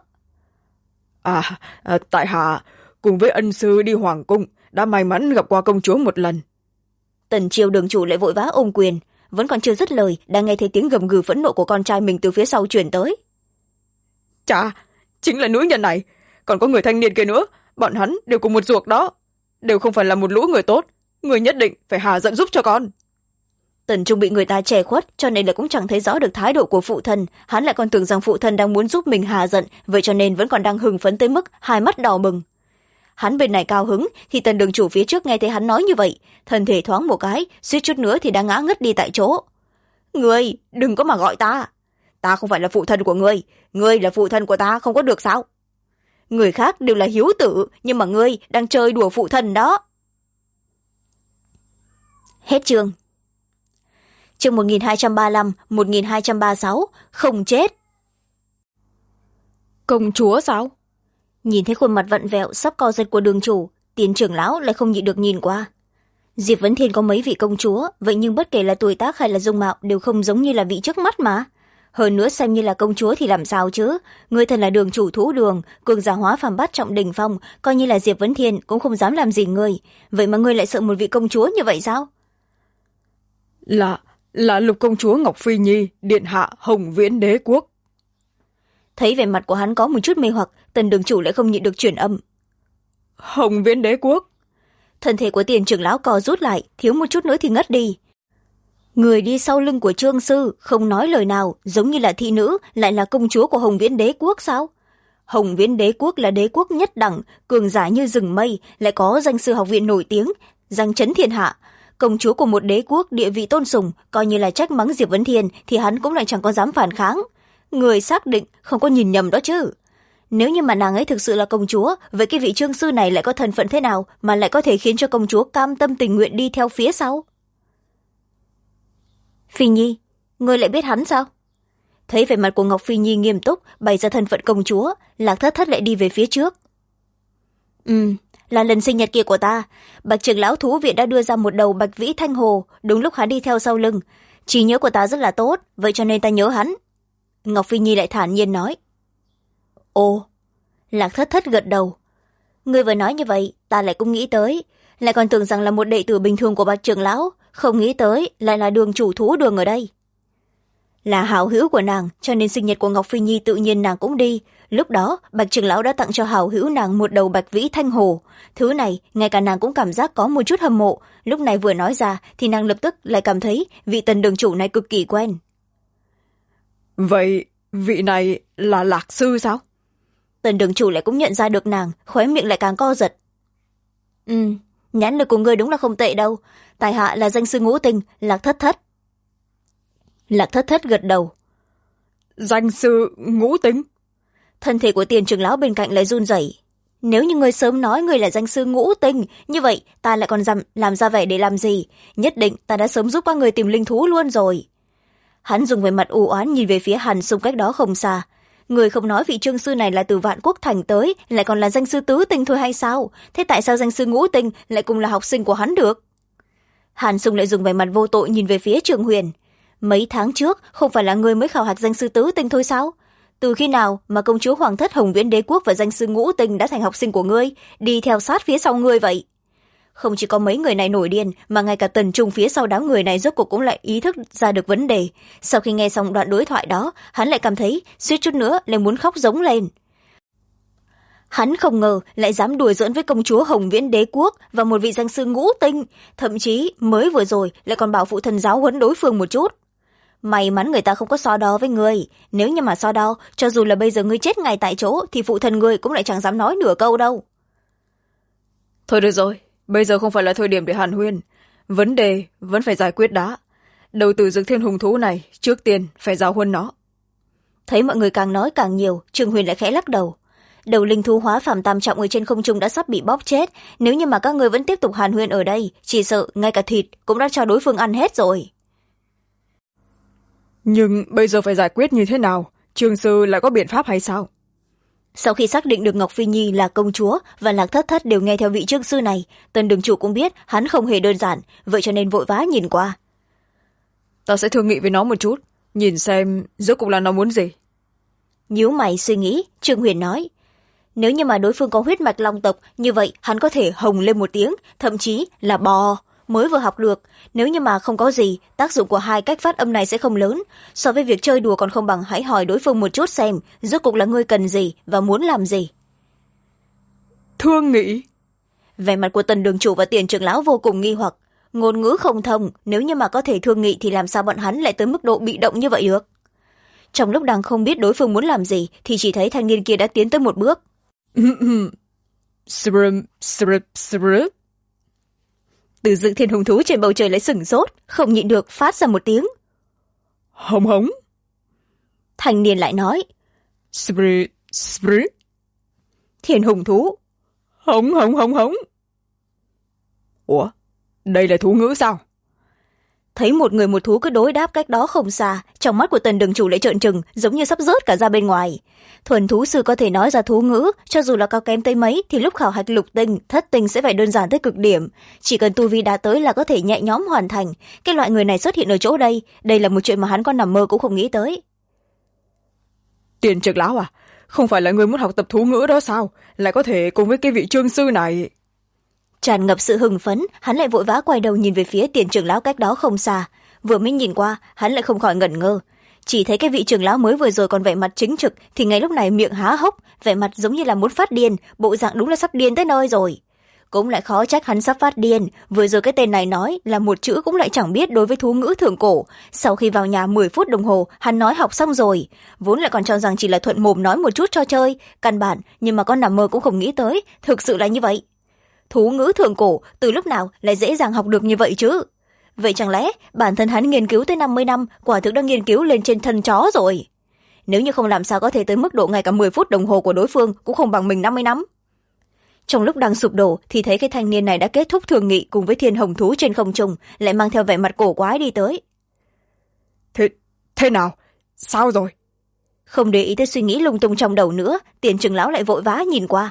Tại hạ cùng với ân sư đi hoàng cung, đã may mắn gặp qua công chúa một lần. Tần Chiêu đường chủ lại vội vã ôm quyền, vẫn còn chưa dứt lời đã nghe thấy tiếng gầm gừ phẫn nộ của con trai mình từ phía sau truyền tới. Chà, chính là nữ nhân này, còn có người thanh niên kia nữa, bọn hắn đều cùng một ruột đó, đều không phải là một lũ người tốt, người nhất định phải hạ giận giúp cho con. Tần Trung bị người ta che khuất cho nên là cũng chẳng thấy rõ được thái độ của phụ thân, hắn lại còn tưởng rằng phụ thân đang muốn giúp mình hạ giận, vậy cho nên vẫn còn đang hưng phấn tới mức hai mắt đỏ bừng. Hắn bên này cao hứng thì Tần đường chủ phía trước nghe thấy hắn nói như vậy, thân thể thoáng một cái, suýt chút nữa thì đã ngã ngất đi tại chỗ. Ngươi đừng có mà gọi ta, ta không phải là phụ thân của ngươi là phụ thân của ta không có được sao? Người khác đều là hiếu tử, nhưng mà ngươi đang chơi đùa phụ thân đó. Hết chương. Chương 1235, 1236, không chết. Công chúa sao? Nhìn thấy khuôn mặt vặn vẹo sắp co giật của đường chủ, Tiền trưởng lão lại không nhịn được nhìn qua. Diệp Vấn Thiên có mấy vị công chúa, vậy nhưng bất kể là tuổi tác hay là dung mạo đều không giống như là vị trước mắt mà. Hơn nữa xem như là công chúa thì làm sao chứ? Người thần là đường chủ thú đường, cường giả hóa phàm bát trọng đỉnh phong, coi như là Diệp Vấn Thiên cũng không dám làm gì ngươi. Vậy mà ngươi lại sợ một vị công chúa như vậy sao? Là lục công chúa Ngọc Phi Nhi, điện hạ Hồng Viễn Đế Quốc. Thấy vẻ mặt của hắn có một chút mê hoặc, Tần đường chủ lại không nhịn được chuyển âm. Hồng Viễn Đế Quốc. Thân thể của Tiền trưởng lão co rút lại, thiếu một chút nữa thì ngất đi. Người đi sau lưng của Trương sư không nói lời nào, giống như là thị nữ, lại là công chúa của Hồng Viễn Đế Quốc sao? Hồng Viễn Đế Quốc là đế quốc nhất đẳng, cường giả như rừng mây, lại có danh sư học viện nổi tiếng, danh chấn thiên hạ. Công chúa của một đế quốc địa vị tôn sùng, coi như là trách mắng Diệp Vấn Thiên thì hắn cũng lại chẳng có dám phản kháng. Người xác định không có nhìn nhầm đó chứ. Nếu như mà nàng ấy thực sự là công chúa, vậy cái vị trương sư này lại có thân phận thế nào mà lại có thể khiến cho công chúa cam tâm tình nguyện đi theo phía sau? Phi Nhi, ngươi lại biết hắn sao? Thấy vẻ mặt của Ngọc Phi Nhi nghiêm túc, bày ra thân phận công chúa, Lạc Thất Thất lại đi về phía trước. Là lần sinh nhật kia của ta, Bạch trưởng lão thú viện đã đưa ra một đầu bạch vĩ thanh hồ, đúng lúc hắn đi theo sau lưng. Trí nhớ của ta rất là tốt, vậy cho nên ta nhớ hắn. Ngọc Phi Nhi lại thản nhiên nói. Ồ, Lạc Thất Thất gật đầu. Ngươi vừa nói như vậy, ta lại cũng nghĩ tới, lại còn tưởng rằng là một đệ tử bình thường của Bạch trưởng lão, không nghĩ tới lại là đường chủ thú đường ở đây. Là hảo hữu của nàng, cho nên sinh nhật của Ngọc Phi Nhi tự nhiên nàng cũng đi. Lúc đó, Bạch trưởng lão đã tặng cho hảo hữu nàng một đầu bạch vĩ thanh hồ. Thứ này, ngay cả nàng cũng cảm giác có một chút hâm mộ. Lúc này vừa nói ra, thì nàng lập tức lại cảm thấy vị Tần đường chủ này cực kỳ quen. Vậy, vị này là Lạc sư sao? Tần đường chủ lại cũng nhận ra được nàng, khóe miệng lại càng co giật. Nhãn lực của ngươi đúng là không tệ đâu. Tài hạ là danh sư ngũ tình, Lạc Thất Thất. Lạc Thất Thất gật đầu. Danh sư ngũ tính? Thân thể của Tiền trưởng lão bên cạnh lại run rẩy. Nếu như ngươi sớm nói ngươi là danh sư ngũ tinh, như vậy ta lại còn làm ra vẻ để làm gì? Nhất định ta đã sớm giúp các người tìm linh thú luôn rồi. Hắn dùng vẻ mặt u oán nhìn về phía Hàn Sung cách đó không xa. Người không nói vị trương sư này là từ Vạn Quốc thành tới, lại còn là danh sư tứ tinh thôi hay sao? Thế tại sao danh sư ngũ tinh lại cùng là học sinh của hắn được? Hàn Sung lại dùng vẻ mặt vô tội nhìn về phía Trường Huyền. Mấy tháng trước, không phải là người mới khảo hạch danh sư tứ tinh thôi sao? Từ khi nào mà công chúa Hoàng thất Hồng Viễn Đế Quốc và danh sư ngũ tinh đã thành học sinh của ngươi, đi theo sát phía sau ngươi vậy? Không chỉ có mấy người này nổi điên, mà ngay cả Tần Trung phía sau đám người này rốt cuộc cũng lại ý thức ra được vấn đề. Sau khi nghe xong đoạn đối thoại đó, hắn lại cảm thấy suýt chút nữa lại muốn khóc giống lên. Hắn không ngờ lại dám đùa giỡn với công chúa Hồng Viễn Đế Quốc và một vị danh sư ngũ tinh, thậm chí mới vừa rồi lại còn bảo phụ thân giáo huấn đối phương một chút. May mắn người ta không có so đo với ngươi, nếu như mà so đo, cho dù là bây giờ ngươi chết ngay tại chỗ thì phụ thân ngươi cũng lại chẳng dám nói nửa câu đâu. Thôi được rồi, bây giờ không phải là thời điểm để hàn huyên, vấn đề vẫn phải giải quyết đã. Đầu tử Dực Thiên hùng thú này trước tiên phải giáo huấn nó. Thấy mọi người càng nói càng nhiều, Trường Huyền lại khẽ lắc đầu. Đầu linh thú hóa phàm tam trọng ở trên không trung đã sắp bị bóp chết, nếu như mà các người vẫn tiếp tục hàn huyên ở đây, chỉ sợ ngay cả thịt cũng đã cho đối phương ăn hết rồi. Nhưng bây giờ phải giải quyết như thế nào? Trương sư lại có biện pháp hay sao? Sau khi xác định được Ngọc Phi Nhi là công chúa và Lạc Thất Thất đều nghe theo vị trương sư này, Tần đường chủ cũng biết hắn không hề đơn giản, vậy cho nên vội vã nhìn qua. Ta sẽ thương nghị với nó một chút, nhìn xem rốt cuộc là nó muốn gì. Nhíu mày suy nghĩ, Trương Huyền nói. Nếu như mà đối phương có huyết mạch long tộc, như vậy hắn có thể hồng lên một tiếng, thậm chí là bò. mới vừa học được, nếu như mà không có gì, tác dụng của hai cách phát âm này sẽ không lớn. So với việc chơi đùa còn không bằng hãy hỏi đối phương một chút xem rốt cuộc là ngươi cần gì và muốn làm gì. Thương nghị. Vẻ mặt của Tần đường chủ và Tiền trưởng lão vô cùng nghi hoặc. Ngôn ngữ không thông, nếu như mà có thể thương nghị thì làm sao bọn hắn lại tới mức độ bị động như vậy được. Trong lúc đang không biết đối phương muốn làm gì thì chỉ thấy thanh niên kia đã tiến tới một bước. Từ dự thiên hùng thú trên bầu trời lại sửng sốt, không nhịn được phát ra một tiếng Hống hống. thanh niên lại nói thiên hùng thú. Hống hống hống hống. Ủa, đây là thú ngữ sao? Thấy một người một thú cứ đối đáp cách đó không xa, trong mắt của Tần đường chủ lại trợn trừng, giống như sắp rớt cả ra bên ngoài. Thuần thú sư có thể nói ra thú ngữ, cho dù là cao kém tới mấy thì lúc khảo hạch lục tinh, thất tinh sẽ phải đơn giản tới cực điểm. Chỉ cần tu vi đã tới là có thể nhẹ nhõm hoàn thành. Cái loại người này xuất hiện ở chỗ đây là một chuyện mà hắn có nằm mơ cũng không nghĩ tới. Tiền trưởng lão à, không phải là người muốn học tập thú ngữ đó sao? Lại có thể cùng với cái vị trương sư này. Tràn ngập sự hưng phấn, hắn lại vội vã quay đầu nhìn về phía Tiền trưởng lão cách đó không xa. Vừa mới nhìn qua, hắn lại không khỏi ngẩn ngơ. Chỉ thấy cái vị trưởng lão mới vừa rồi còn vẻ mặt chính trực thì ngay lúc này miệng há hốc, vẻ mặt giống như là muốn phát điên, bộ dạng đúng là sắp điên tới nơi rồi. Cũng lại khó trách hắn sắp phát điên, vừa rồi cái tên này nói là một chữ cũng lại chẳng biết đối với thú ngữ thượng cổ. Sau khi vào nhà 10 phút đồng hồ, hắn nói học xong rồi, vốn lại còn cho rằng chỉ là thuận mồm nói một chút cho chơi, căn bản, nhưng mà con nằm mơ cũng không nghĩ tới, thực sự là như vậy. Thú ngữ thượng cổ từ lúc nào lại dễ dàng học được như vậy chứ? Vậy chẳng lẽ bản thân hắn nghiên cứu tới 50 năm, quả thực đã nghiên cứu lên trên thân chó rồi? Nếu như không làm sao có thể tới mức độ ngay cả 10 phút đồng hồ của đối phương cũng không bằng mình 50 năm. Trong lúc đang sụp đổ thì thấy cái thanh niên này đã kết thúc thương nghị cùng với thiên hồng thú trên không trung, lại mang theo vẻ mặt cổ quái đi tới. Thế nào? Sao rồi? Không để ý tới suy nghĩ lung tung trong đầu nữa, Tiền trưởng lão lại vội vã nhìn qua.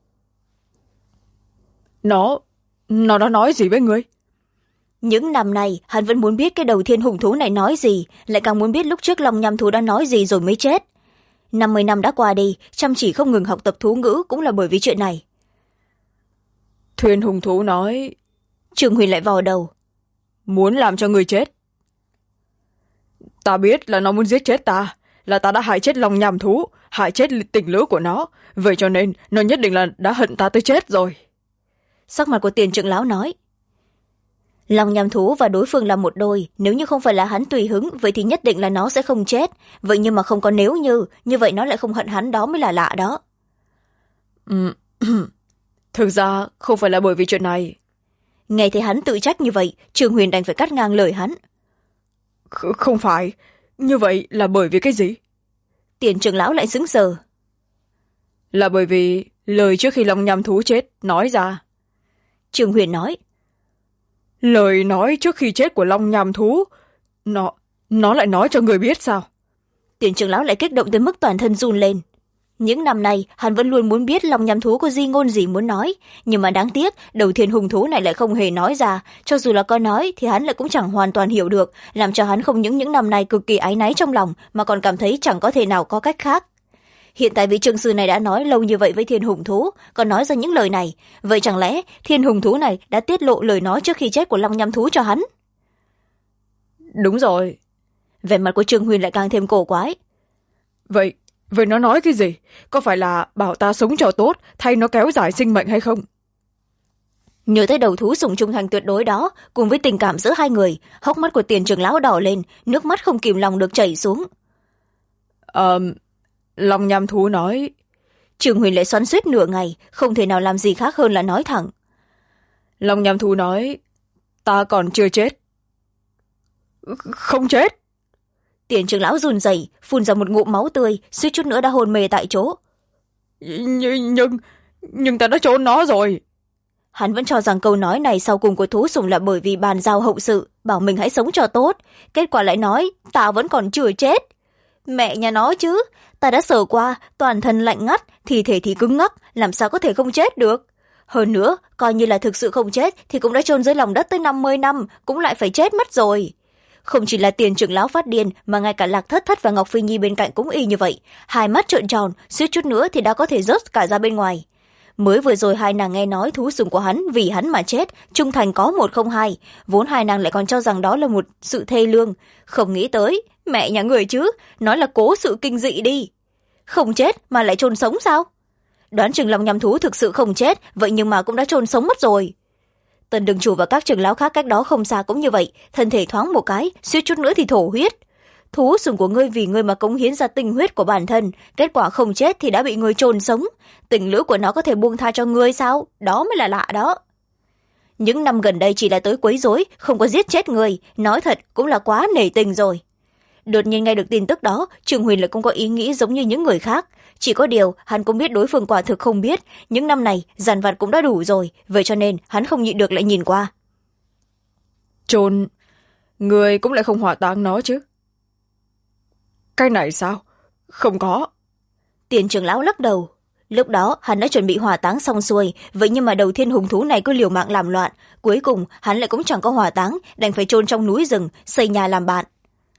Nó đã nói gì với ngươi? Những năm này hắn vẫn muốn biết cái đầu thiên hùng thú này nói gì, lại càng muốn biết lúc trước Long Nham thú đã nói gì rồi mới chết. 50 năm đã qua đi, chăm chỉ không ngừng học tập thú ngữ cũng là bởi vì chuyện này. Thiên hùng thú nói... Trương Huyền lại vò đầu. Muốn làm cho người chết. Ta biết là nó muốn giết chết ta, là ta đã hại chết Long Nham thú, hại chết tình lữ của nó, vậy cho nên nó nhất định là đã hận ta tới chết rồi. Sắc mặt của Tiền trưởng lão nói. Long Nham thú và đối phương là một đôi, nếu như không phải là hắn tùy hứng, vậy thì nhất định là nó sẽ không chết. Vậy nhưng mà không có nếu như vậy nó lại không hận hắn, đó mới là lạ đó. Thực ra không phải là bởi vì chuyện này. Nghe thấy hắn tự trách như vậy, Trương Huyền đành phải cắt ngang lời hắn. Không phải, như vậy là bởi vì cái gì? Tiền trưởng lão lại sững sờ. Là bởi vì lời trước khi Long Nham thú chết nói ra. Trương Huyền nói. Lời nói trước khi chết của Long Nham thú, nó lại nói cho người biết sao? Tiền trưởng lão lại kích động tới mức toàn thân run lên. Những năm nay hắn vẫn luôn muốn biết Long Nham thú có di ngôn gì muốn nói, nhưng mà đáng tiếc đầu thiên hùng thú này lại không hề nói ra, cho dù là có nói thì hắn lại cũng chẳng hoàn toàn hiểu được, làm cho hắn không những năm nay cực kỳ áy náy trong lòng mà còn cảm thấy chẳng có thể nào có cách khác. Hiện tại vị trương sư này đã nói lâu như vậy với thiên hùng thú, còn nói ra những lời này, vậy chẳng lẽ thiên hùng thú này đã tiết lộ lời nói trước khi chết của Long Nham thú cho hắn? Đúng rồi. Vẻ mặt của Trương Huyền lại càng thêm cổ quái. Vậy nó nói cái gì? Có phải là bảo ta sống cho tốt thay nó kéo dài sinh mệnh hay không? Nhớ tới đầu thú sủng trung thành tuyệt đối đó, cùng với tình cảm giữa hai người, hốc mắt của Tiền trưởng lão đỏ lên, nước mắt không kìm lòng được chảy xuống. Long Nham thú nói. Trương Huyền lại xoắn xuýt nửa ngày, không thể nào làm gì khác hơn là nói thẳng. Long Nham thú nói, ta còn chưa chết. Không chết. Tiền trưởng lão run rẩy, phun ra một ngụm máu tươi, suýt chút nữa đã hôn mê tại chỗ. Nhưng ta đã trốn nó rồi. Hắn vẫn cho rằng câu nói này sau cùng của thú sủng là bởi vì bàn giao hậu sự, bảo mình hãy sống cho tốt. Kết quả lại nói, ta vẫn còn chưa chết. Mẹ nhà nó chứ, ta đã sờ qua, toàn thân lạnh ngắt, thi thể thì cứng ngắc, làm sao có thể không chết được. Hơn nữa, coi như là thực sự không chết thì cũng đã chôn dưới lòng đất tới 50 năm, cũng lại phải chết mất rồi. Không chỉ là Tiền trưởng lão phát điên, mà ngay cả Lạc Thất Thất và Ngọc Phi Nhi bên cạnh cũng y như vậy. Hai mắt trợn tròn, suýt chút nữa thì đã có thể rớt cả ra bên ngoài. mới vừa rồi hai nàng nghe nói thú sùng của hắn vì hắn mà chết, trung thành có một không hai, vốn hai nàng lại còn cho rằng đó là một sự thê lương, không nghĩ tới mẹ nhà người chứ, nói là cố sự kinh dị đi, không chết mà lại chôn sống sao? Đoán chừng long nham thú thực sự không chết, vậy nhưng mà cũng đã chôn sống mất rồi. Tần đường chủ và các trưởng lão khác cách đó không xa cũng như vậy, thân thể thoáng một cái, suýt chút nữa thì thổ huyết. Thú sùng của ngươi vì ngươi mà cống hiến ra tinh huyết của bản thân, kết quả không chết thì đã bị ngươi chôn sống, tình lữ của nó có thể buông tha cho ngươi sao? Đó mới là lạ đó. Những năm gần đây chỉ là tới quấy rối, không có giết chết ngươi, nói thật cũng là quá nể tình rồi. Đột nhiên nghe được tin tức đó, Trương Huyền lại cũng có ý nghĩ giống như những người khác, chỉ có điều hắn cũng biết đối phương quả thực không biết, những năm này dằn vặt cũng đã đủ rồi, vậy cho nên hắn không nhịn được lại nhìn qua. Chôn, người cũng lại không hỏa táng nó chứ? Cái này sao? Không có. Tiền trưởng lão lắc đầu. Lúc đó hắn đã chuẩn bị hỏa táng xong xuôi, vậy nhưng mà đầu thiên hùng thú này cứ liều mạng làm loạn, cuối cùng hắn lại cũng chẳng có hỏa táng, đành phải chôn trong núi rừng, xây nhà làm bạn.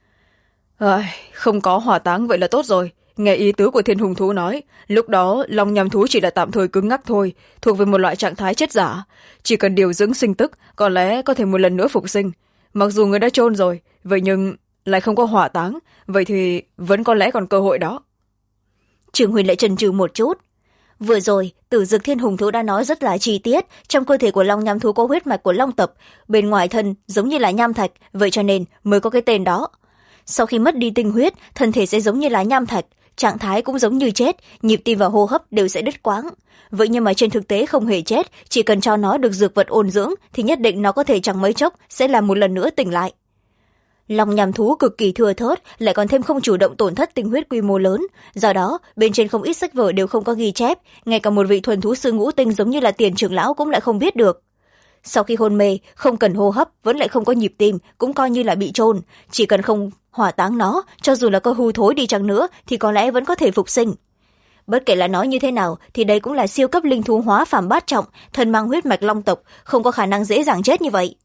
Không có hỏa táng vậy là tốt rồi. Nghe ý tứ của thiên hùng thú nói, lúc đó long nham thú chỉ là tạm thời cứng ngắc thôi, thuộc về một loại trạng thái chết giả, chỉ cần điều dưỡng sinh tức, có lẽ có thể một lần nữa phục sinh. Mặc dù người đã chôn rồi, vậy nhưng lại không có hỏa táng, vậy thì vẫn có lẽ còn cơ hội đó. Trường Huyền lại chần chừ một chút. Vừa rồi Tử Dực Thiên Hùng thú đã nói rất là chi tiết, trong cơ thể của long nham thú có huyết mạch của long tập, bên ngoài thân giống như là nham thạch, vậy cho nên mới có cái tên đó. Sau khi mất đi tinh huyết, thân thể sẽ giống như là nham thạch, trạng thái cũng giống như chết, nhịp tim và hô hấp đều sẽ đứt quãng. Vậy nhưng mà trên thực tế không hề chết, chỉ cần cho nó được dược vật ôn dưỡng thì nhất định nó có thể chẳng mấy chốc sẽ làm một lần nữa tỉnh lại. Long nham thú cực kỳ thưa thớt, lại còn thêm không chủ động tổn thất tinh huyết quy mô lớn, do đó bên trên không ít sách vở đều không có ghi chép, ngay cả một vị thuần thú sư ngũ tinh giống như là Tiền trưởng lão cũng lại không biết được. Sau khi hôn mê, không cần hô hấp, vẫn lại không có nhịp tim, cũng coi như là bị chôn, chỉ cần không hỏa táng nó, cho dù là có hư thối đi chăng nữa thì có lẽ vẫn có thể phục sinh. Bất kể là nói như thế nào thì đây cũng là siêu cấp linh thú hóa phàm bát trọng, thân mang huyết mạch long tộc, không có khả năng dễ dàng chết như vậy.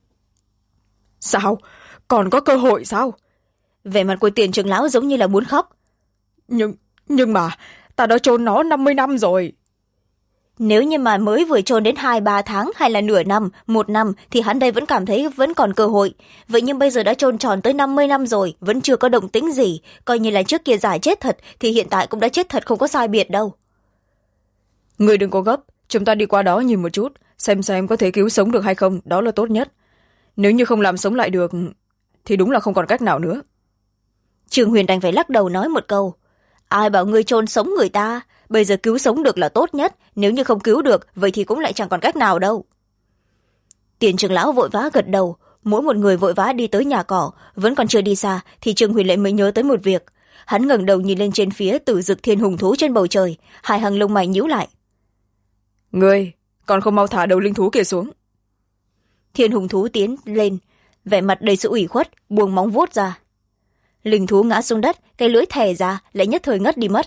Sao? Còn có cơ hội sao? Vẻ mặt của Tiền trưởng lão giống như là muốn khóc. Nhưng mà ta đã chôn nó 50 năm rồi. Nếu như mà mới vừa chôn đến 2-3 tháng hay là nửa năm, 1 năm thì hắn đây vẫn cảm thấy vẫn còn cơ hội. Vậy nhưng bây giờ đã chôn tròn tới 50 năm rồi, vẫn chưa có động tĩnh gì, coi như là trước kia giải chết thật thì hiện tại cũng đã chết thật, không có sai biệt đâu. Người đừng có gấp, chúng ta đi qua đó nhìn một chút, xem có thể cứu sống được hay không, đó là tốt nhất. Nếu như không làm sống lại được thì đúng là không còn cách nào nữa. Trương Huyền đành phải lắc đầu nói một câu. Ai bảo ngươi chôn sống người ta, bây giờ cứu sống được là tốt nhất, nếu như không cứu được vậy thì cũng lại chẳng còn cách nào đâu. Tiền trưởng lão vội vã gật đầu, mỗi một người vội vã đi tới nhà cỏ, vẫn còn chưa đi xa thì Trương Huyền lại mới nhớ tới một việc. Hắn ngẩng đầu nhìn lên trên phía Tử Dực Thiên Hùng thú trên bầu trời, hai hàng lông mày nhíu lại. Ngươi còn không mau thả đầu linh thú kia xuống. Thiên Hùng thú tiến lên, vẻ mặt đầy sự ủy khuất, buông móng vuốt ra. Linh thú ngã xuống đất, cái lưỡi thè ra, lại nhất thời ngất đi mất.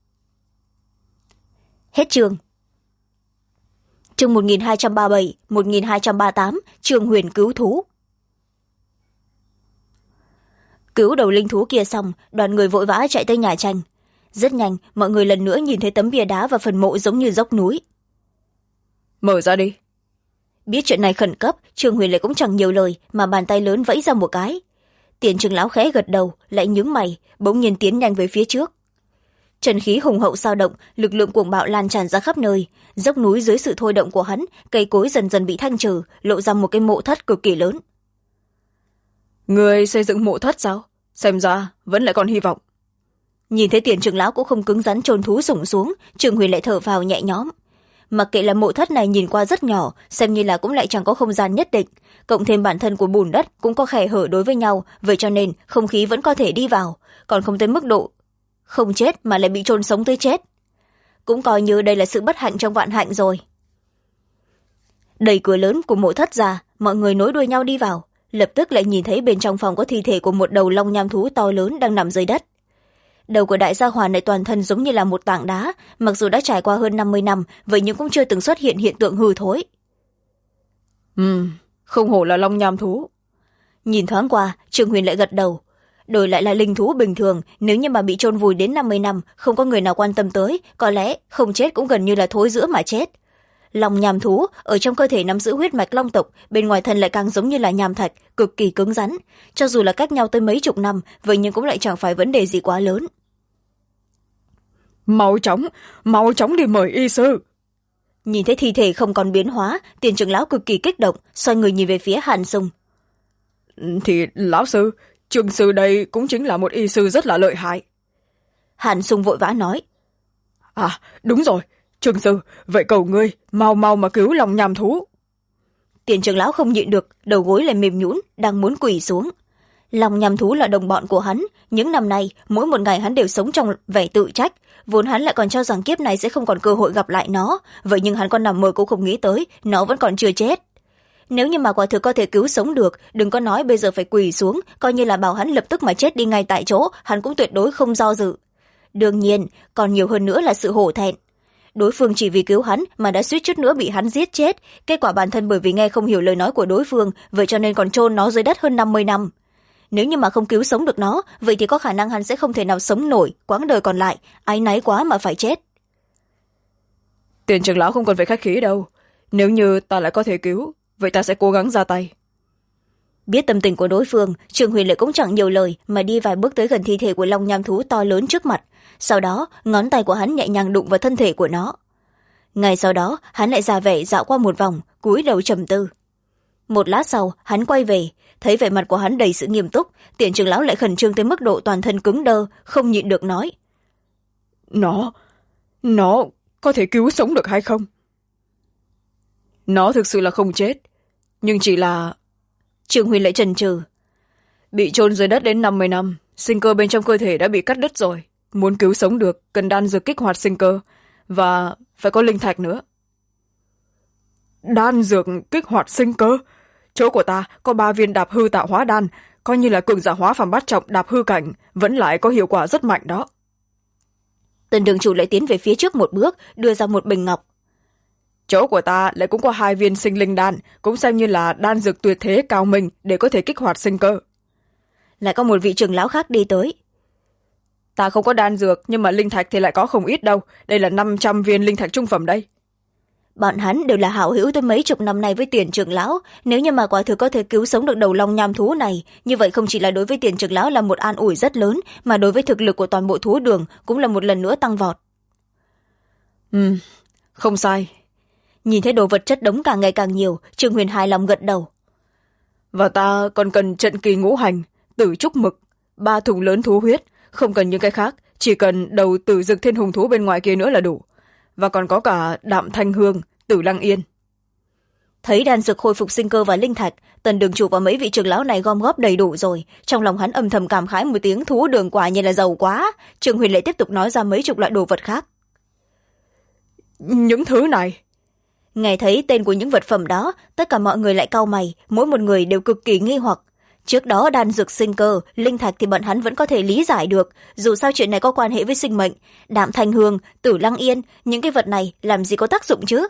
Hết chương. Chương 1237, 1238, Trương Huyền cứu thú. Cứu đầu linh thú kia xong, đoàn người vội vã chạy tới nhà tranh. Rất nhanh, mọi người lần nữa nhìn thấy tấm bia đá và phần mộ giống như dốc núi. Mở ra đi. Biết chuyện này khẩn cấp, Trương Huyền lại cũng chẳng nhiều lời mà bàn tay lớn vẫy ra một cái. Tiền trưởng lão khẽ gật đầu, lại nhướng mày, bỗng nhiên tiến nhanh về phía trước. Trần khí hùng hậu sao động, lực lượng cuồng bạo lan tràn ra khắp nơi, dốc núi dưới sự thôi động của hắn, cây cối dần dần bị thanh trừ, lộ ra một cái mộ thất cực kỳ lớn. Người xây dựng mộ thất sao? Xem ra vẫn lại còn hy vọng. Nhìn thấy Tiền trưởng lão cũng không cứng rắn chôn thú sủng xuống, Trương Huyền lại thở phào nhẹ nhõm. Mặc kệ là mộ thất này nhìn qua rất nhỏ, xem như là cũng lại chẳng có không gian nhất định, cộng thêm bản thân của bùn đất cũng có khe hở đối với nhau, vậy cho nên không khí vẫn có thể đi vào, còn không tới mức độ không chết mà lại bị chôn sống tới chết. Cũng coi như đây là sự bất hạnh trong vạn hạnh rồi. Đẩy cửa lớn của mộ thất ra, mọi người nối đuôi nhau đi vào, lập tức lại nhìn thấy bên trong phòng có thi thể của một đầu long nham thú to lớn đang nằm dưới đất. Đầu của đại gia hỏa này toàn thân giống như là một tảng đá, mặc dù đã trải qua hơn 50 năm, vậy nhưng cũng chưa từng xuất hiện hiện tượng hư thối. Không hổ là long nham thú. Nhìn thoáng qua, Trương Huyền lại gật đầu. đổi lại là linh thú bình thường, nếu như mà bị chôn vùi đến 50 năm không có người nào quan tâm tới, có lẽ không chết cũng gần như là thối rữa mà chết. Lòng nham thú ở trong cơ thể nắm giữ huyết mạch long tộc, bên ngoài thân lại càng giống như là nham thạch, cực kỳ cứng rắn. Cho dù là cách nhau tới mấy chục năm, vậy nhưng cũng lại chẳng phải vấn đề gì quá lớn. Mau chóng đi mời y sư. Nhìn thấy thi thể không còn biến hóa, Tiền trưởng lão cực kỳ kích động, xoay người nhìn về phía Hàn Sung. Thì lão sư, Trương sư đây cũng chính là một y sư rất là lợi hại. Hàn Sung vội vã nói. À, đúng rồi, Trương sư, vậy cầu ngươi mau mau mà cứu lòng nham thú. Tiền trưởng lão không nhịn được, đầu gối lại mềm nhũn, đang muốn quỳ xuống. Lòng nham thú là đồng bọn của hắn, những năm nay mỗi một ngày hắn đều sống trong vẻ tự trách, vốn hắn lại còn cho rằng kiếp này sẽ không còn cơ hội gặp lại nó, vậy nhưng hắn còn nằm mơ cũng không nghĩ tới nó vẫn còn chưa chết. Nếu như mà quả thực có thể cứu sống được, đừng có nói bây giờ phải quỳ xuống, coi như là bảo hắn lập tức mà chết đi ngay tại chỗ, hắn cũng tuyệt đối không do dự. Đương nhiên còn nhiều hơn nữa là sự hổ thẹn. Đối phương chỉ vì cứu hắn mà đã suýt chút nữa bị hắn giết chết, kết quả bản thân bởi vì nghe không hiểu lời nói của đối phương, vậy cho nên còn chôn nó dưới đất hơn 50 năm. Nếu như mà không cứu sống được nó, vậy thì có khả năng hắn sẽ không thể nào sống nổi quãng đời còn lại, áy náy quá mà phải chết. Tiền trưởng lão không cần phải khách khí đâu, nếu như ta lại có thể cứu, vậy ta sẽ cố gắng ra tay. Biết tâm tình của đối phương, Trương Huyền lại cũng chẳng nhiều lời mà đi vài bước tới gần thi thể của long nham thú to lớn trước mặt, sau đó ngón tay của hắn nhẹ nhàng đụng vào thân thể của nó. Ngay sau đó hắn lại ra vẻ dạo qua một vòng, cúi đầu trầm tư. Một lát sau hắn quay về, thấy vẻ mặt của hắn đầy sự nghiêm túc, Tiền trưởng lão lại khẩn trương tới mức độ toàn thân cứng đơ, không nhịn được nói. Nó có thể cứu sống được hay không? Nó thực sự là không chết, nhưng chỉ là... Trương Huyền lại chần chừ. Bị chôn dưới đất đến 50 năm, sinh cơ bên trong cơ thể đã bị cắt đứt rồi. Muốn cứu sống được, cần đan dược kích hoạt sinh cơ, và phải có linh thạch nữa. Đan dược kích hoạt sinh cơ? Chỗ của ta có 3 viên đạp hư tạo hóa đan, coi như là cường giả hóa phàm bát trọng đạp hư cảnh, vẫn lại có hiệu quả rất mạnh đó. Tần đường chủ lại tiến về phía trước một bước, đưa ra một bình ngọc. Chỗ của ta lại cũng có 2 viên sinh linh đan, cũng xem như là đan dược tuyệt thế cao minh để có thể kích hoạt sinh cơ. Lại có một vị trưởng lão khác đi tới. Ta không có đan dược, nhưng mà linh thạch thì lại có không ít đâu, đây là 500 viên linh thạch trung phẩm đây. Bọn hắn đều là hảo hữu tới mấy chục năm nay với Tiền trưởng lão, nếu như mà quả thực có thể cứu sống được đầu long nham thú này, như vậy không chỉ là đối với Tiền trưởng lão là một an ủi rất lớn, mà đối với thực lực của toàn bộ thú đường cũng là một lần nữa tăng vọt. Không sai. Nhìn thấy đồ vật chất đống càng ngày càng nhiều, Trương Huyền hài lòng gật đầu. Và ta còn cần trận kỳ ngũ hành, tử trúc mực, 3 thùng lớn thú huyết, không cần những cái khác, chỉ cần đầu tử dực thiên hùng thú bên ngoài kia nữa là đủ. Và còn có cả đạm thanh hương, tử lăng yên. Thấy đan dược khôi phục sinh cơ và linh thạch, Tần đường chủ và mấy vị trưởng lão này gom góp đầy đủ rồi, trong lòng hắn âm thầm cảm khái một tiếng, thú đường quả như là giàu quá. Trương Huyền lại tiếp tục nói ra mấy chục loại đồ vật khác. Những thứ này... Nghe thấy tên của những vật phẩm đó, tất cả mọi người lại cau mày, mỗi một người đều cực kỳ nghi hoặc. Trước đó đan dược sinh cơ, linh thạch thì bọn hắn vẫn có thể lý giải được, dù sao chuyện này có quan hệ với sinh mệnh. Đạm thanh hương, tử lăng yên, những cái vật này làm gì có tác dụng chứ?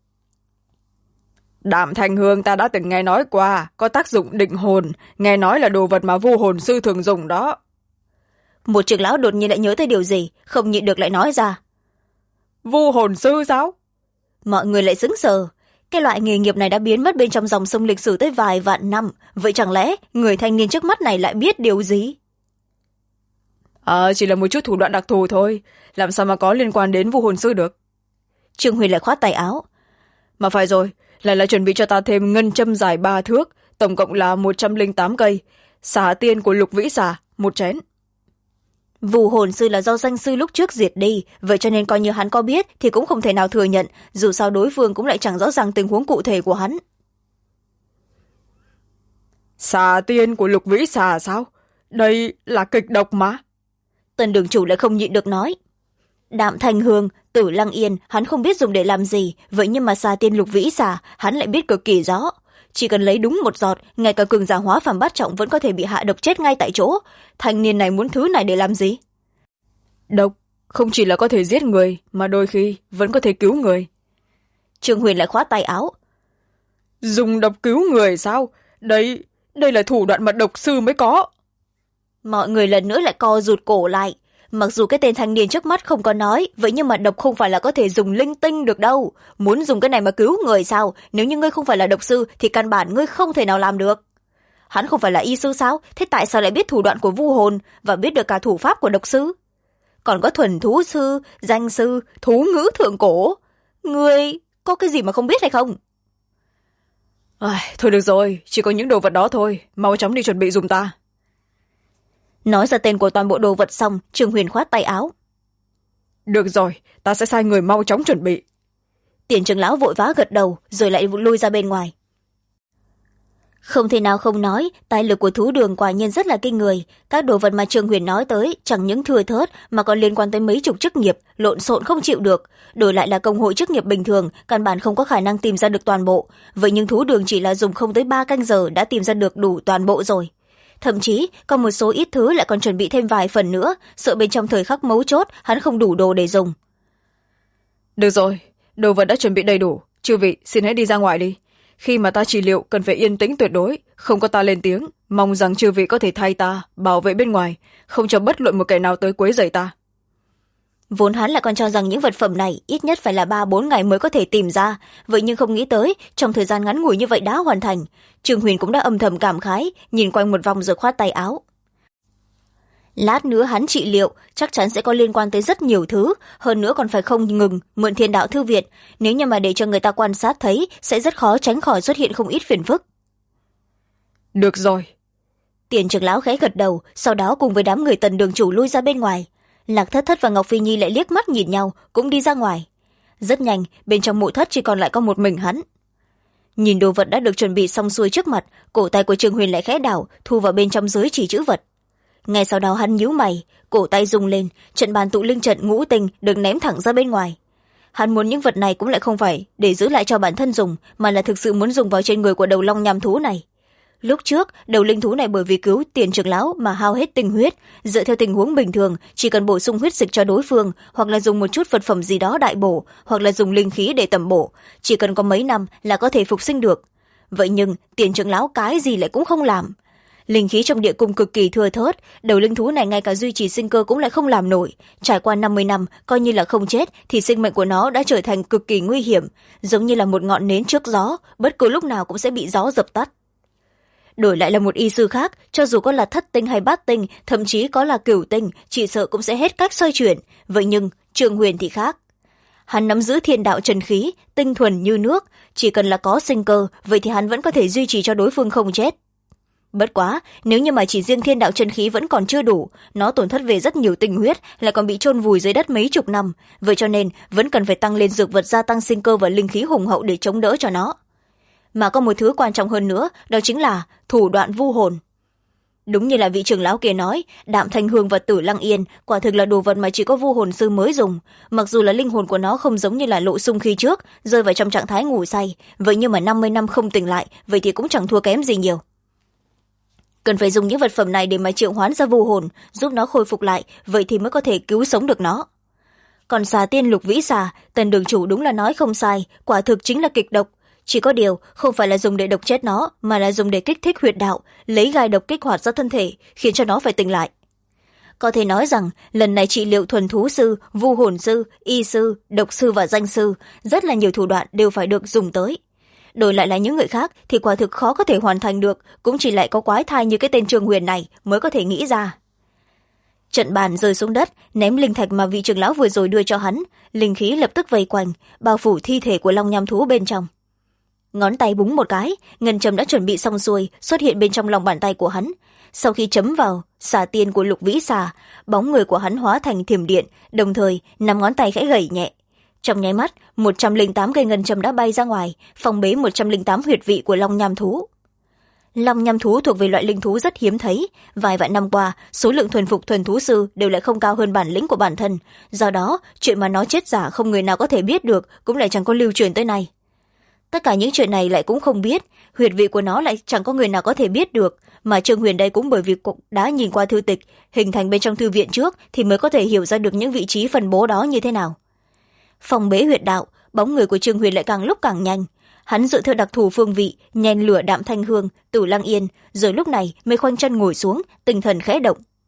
Đạm thanh hương ta đã từng nghe nói qua, có tác dụng định hồn, nghe nói là đồ vật mà vu hồn sư thường dùng đó. Một trưởng lão đột nhiên lại nhớ tới điều gì, không nhịn được lại nói ra. Vu hồn sư sao? Mọi người lại sững sờ. Cái loại nghề nghiệp này đã biến mất bên trong dòng sông lịch sử tới vài vạn năm, vậy chẳng lẽ người thanh niên trước mắt này lại biết điều gì? Chỉ là một chút thủ đoạn đặc thù thôi, làm sao mà có liên quan đến vu hồn sư được? Trương Huyền lại khoát tay áo. Mà phải rồi, lại chuẩn bị cho ta thêm ngân châm dài 3 thước, tổng cộng là 108 cây, xả tiên của lục vĩ xà, 1 chén. Vu hồn sư là do danh sư lúc trước diệt đi, vậy cho nên coi như hắn có biết thì cũng không thể nào thừa nhận, dù sao đối phương cũng lại chẳng rõ ràng tình huống cụ thể của hắn. Xà tiên của lục vĩ xà sao? Đây là kịch độc mà. Tần đường chủ lại không nhịn được nói. Đạm thanh hương, tử lăng yên, hắn không biết dùng để làm gì, vậy nhưng mà xà tiên lục vĩ xà, hắn lại biết cực kỳ rõ. Chỉ cần lấy đúng một giọt, ngay cả cường giả hóa phàm bát trọng vẫn có thể bị hạ độc chết ngay tại chỗ. Thanh niên này muốn thứ này để làm gì? Độc không chỉ là có thể giết người, mà đôi khi vẫn có thể cứu người. Trương Huyền lại khoát tay áo. Dùng độc cứu người sao? Đây là thủ đoạn mà độc sư mới có. mọi người lần nữa lại co rụt cổ lại. Mặc dù cái tên thanh niên trước mắt không có nói, vậy nhưng mà độc không phải là có thể dùng linh tinh được đâu. Muốn dùng cái này mà cứu người sao? Nếu như ngươi không phải là độc sư thì căn bản ngươi không thể nào làm được. Hắn không phải là y sư sao? Thế tại sao lại biết thủ đoạn của vu hồn và biết được cả thủ pháp của độc sư? Còn có thuần thú sư, danh sư, thú ngữ thượng cổ. Ngươi có cái gì mà không biết hay không? Thôi được rồi, chỉ có những đồ vật đó thôi, mau chóng đi chuẩn bị dùng ta. Nói ra tên của toàn bộ đồ vật xong, Trương Huyền khoát tay áo. Được rồi, ta sẽ sai người mau chóng chuẩn bị. Tiền trưởng lão vội vã gật đầu rồi lại lui ra bên ngoài. Không thể nào không nói, tài lực của thú đường quả nhiên rất là kinh người. Các đồ vật mà Trương Huyền nói tới chẳng những thừa thớt mà còn liên quan tới mấy chục chức nghiệp, lộn xộn không chịu được. Đổi lại là công hội chức nghiệp bình thường, căn bản không có khả năng tìm ra được toàn bộ. Vậy nhưng thú đường chỉ là dùng không tới 3 canh giờ đã tìm ra được đủ toàn bộ rồi. Thậm chí còn một số ít thứ lại còn chuẩn bị thêm vài phần nữa, sợ bên trong thời khắc mấu chốt hắn không đủ đồ để dùng. Được rồi, đồ vật đã chuẩn bị đầy đủ, chư vị xin hãy đi ra ngoài đi. Khi mà ta trị liệu cần phải yên tĩnh tuyệt đối, không có ta lên tiếng, mong rằng chư vị có thể thay ta bảo vệ bên ngoài, không cho bất luận một kẻ nào tới quấy rầy ta. Vốn hắn lại còn cho rằng những vật phẩm này ít nhất phải là 3-4 ngày mới có thể tìm ra, vậy nhưng không nghĩ tới trong thời gian ngắn ngủi như vậy đã hoàn thành. Trương Huyền cũng đã âm thầm cảm khái, nhìn quanh một vòng rồi khoát tay áo. Lát nữa hắn trị liệu chắc chắn sẽ có liên quan tới rất nhiều thứ, hơn nữa còn phải không ngừng mượn Thiên Đạo Thư Viện, nếu như mà để cho người ta quan sát thấy sẽ rất khó tránh khỏi xuất hiện không ít phiền phức. Được rồi. Tiền trưởng lão khẽ gật đầu, sau đó cùng với đám người Tần đường chủ lui ra bên ngoài. Lạc Thất Thất và Ngọc Phi Nhi lại liếc mắt nhìn nhau, cũng đi ra ngoài. Rất nhanh, bên trong mộ thất chỉ còn lại có một mình hắn. Nhìn đồ vật đã được chuẩn bị xong xuôi trước mặt, cổ tay của Trương Huyền lại khẽ đảo, thu vào bên trong giới chỉ chữ vật. Ngay sau đó hắn nhíu mày, cổ tay rung lên, trận bàn tụ linh trận ngũ tinh được ném thẳng ra bên ngoài. Hắn muốn những vật này cũng lại không phải để giữ lại cho bản thân dùng, mà là thực sự muốn dùng vào trên người của đầu long nham thú này. Lúc trước, đầu linh thú này bởi vì cứu Tiền trưởng lão mà hao hết tinh huyết, dựa theo tình huống bình thường, chỉ cần bổ sung huyết dịch cho đối phương, hoặc là dùng một chút vật phẩm gì đó đại bổ, hoặc là dùng linh khí để tầm bổ, chỉ cần có mấy năm là có thể phục sinh được. Vậy nhưng, Tiền trưởng lão cái gì lại cũng không làm. Linh khí trong địa cung cực kỳ thưa thớt, đầu linh thú này ngay cả duy trì sinh cơ cũng lại không làm nổi. Trải qua 50 năm, coi như là không chết, thì sinh mệnh của nó đã trở thành cực kỳ nguy hiểm, giống như là một ngọn nến trước gió, bất cứ lúc nào cũng sẽ bị gió dập tắt. Đổi lại là một y sư khác, cho dù có là thất tinh hay bát tinh, thậm chí có là cửu tinh, chỉ sợ cũng sẽ hết cách xoay chuyển. Vậy nhưng, Trương Huyền thì khác. Hắn nắm giữ thiên đạo chân khí, tinh thuần như nước, chỉ cần là có sinh cơ, vậy thì hắn vẫn có thể duy trì cho đối phương không chết. Bất quá, nếu như mà chỉ riêng thiên đạo chân khí vẫn còn chưa đủ, nó tổn thất về rất nhiều tinh huyết, lại còn bị chôn vùi dưới đất mấy chục năm, vậy cho nên vẫn cần phải tăng lên dược vật gia tăng sinh cơ và linh khí hùng hậu để chống đỡ cho nó. Mà có một thứ quan trọng hơn nữa, đó chính là thủ đoạn vu hồn. Đúng như là vị trưởng lão kia nói, Đạm Thanh Hương và Tử Lăng Yên quả thực là đồ vật mà chỉ có vu hồn sư mới dùng. Mặc dù là linh hồn của nó không giống như là Lộ Xung khi trước, rơi vào trong trạng thái ngủ say, vậy nhưng mà 50 năm không tỉnh lại, vậy thì cũng chẳng thua kém gì nhiều. Cần phải dùng những vật phẩm này để mà triệu hoán ra vu hồn, giúp nó khôi phục lại, vậy thì mới có thể cứu sống được nó. Còn xà tiên Lục Vĩ Xà, Tần đường chủ đúng là nói không sai, quả thực chính là kịch độc. Chỉ có điều, không phải là dùng để độc chết nó, mà là dùng để kích thích huyệt đạo, lấy gai độc kích hoạt ra thân thể, khiến cho nó phải tỉnh lại. Có thể nói rằng, lần này trị liệu thuần thú sư, vu hồn sư, y sư, độc sư và danh sư, rất là nhiều thủ đoạn đều phải được dùng tới. Đổi lại là những người khác thì quả thực khó có thể hoàn thành được, cũng chỉ lại có quái thai như cái tên Trương Huyền này mới có thể nghĩ ra. Trận bàn rơi xuống đất, ném linh thạch mà vị trưởng lão vừa rồi đưa cho hắn, linh khí lập tức vây quanh, bao phủ thi thể của long nham thú bên trong. Ngón tay búng một cái, ngân châm đã chuẩn bị xong xuôi, xuất hiện bên trong lòng bàn tay của hắn. Sau khi chấm vào xà tiên của Lục Vĩ Xà, bóng người của hắn hóa thành thiểm điện, đồng thời 5 ngón tay khẽ gẩy nhẹ. Trong nháy mắt, 108 cây ngân châm đã bay ra ngoài, phong bế 108 huyệt vị của long nham thú. Long nham thú thuộc về loại linh thú rất hiếm thấy, vài vạn năm qua, số lượng thuần phục thuần thú sư đều lại không cao hơn bản lĩnh của bản thân, do đó, chuyện mà nó chết giả không người nào có thể biết được, cũng lại chẳng có lưu truyền tới nay. Tất cả những chuyện này lại cũng không biết, huyệt vị của nó lại chẳng có người nào có thể biết được, mà Trương Huyền đây cũng bởi vì cũng đã nhìn qua thư tịch, hình thành bên trong thư viện trước thì mới có thể hiểu ra được những vị trí phân bố đó như thế nào. Phòng bế huyệt đạo, bóng người của Trương Huyền lại càng lúc càng nhanh. Hắn dựa theo đặc thù phương vị, nhen lửa Đạm Thanh Hương, Tử Lăng Yên, rồi lúc này mới khoanh chân ngồi xuống, tinh thần khẽ động.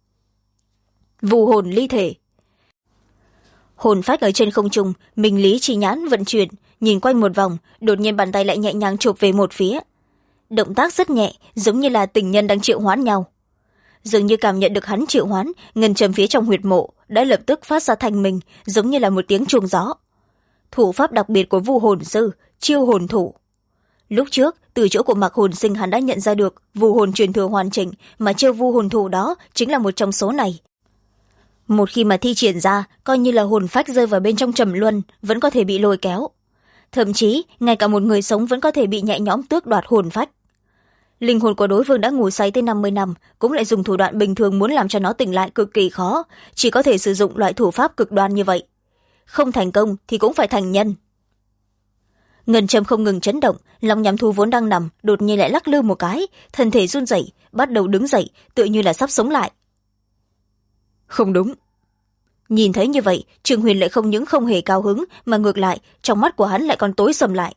Vu hồn ly thể. Hồn phách ở trên không trung, minh lý chi nhãn vận chuyển, nhìn quanh một vòng, đột nhiên bàn tay lại nhẹ nhàng chụp về một phía. Động tác rất nhẹ, giống như là tình nhân đang triệu hoán nhau. Dường như cảm nhận được hắn triệu hoán, ngân châm phía trong huyệt mộ đã lập tức phát ra thanh minh, giống như là một tiếng chuông gió. Thủ pháp đặc biệt của Vu hồn sư, chiêu hồn thủ. Lúc trước, từ chỗ của Mạc Hồn Sinh hắn đã nhận ra được vu hồn truyền thừa hoàn chỉnh, mà chiêu vu hồn thủ đó chính là một trong số này. Một khi mà thi triển ra, coi như là hồn phách rơi vào bên trong trầm luân, vẫn có thể bị lôi kéo. Thậm chí, ngay cả một người sống vẫn có thể bị nhẹ nhõm tước đoạt hồn phách. Linh hồn của đối phương đã ngủ say tới 50 năm, cũng lại dùng thủ đoạn bình thường muốn làm cho nó tỉnh lại cực kỳ khó, chỉ có thể sử dụng loại thủ pháp cực đoan như vậy. Không thành công thì cũng phải thành nhân. Ngân châm không ngừng chấn động, lòng nhắm thú vốn đang nằm, đột nhiên lại lắc lư một cái, thân thể run rẩy, bắt đầu đứng dậy, tựa như là sắp sống lại. Không đúng. Nhìn thấy như vậy, Trương Huyền lại không những không hề cao hứng, mà ngược lại, trong mắt của hắn lại còn tối sầm lại.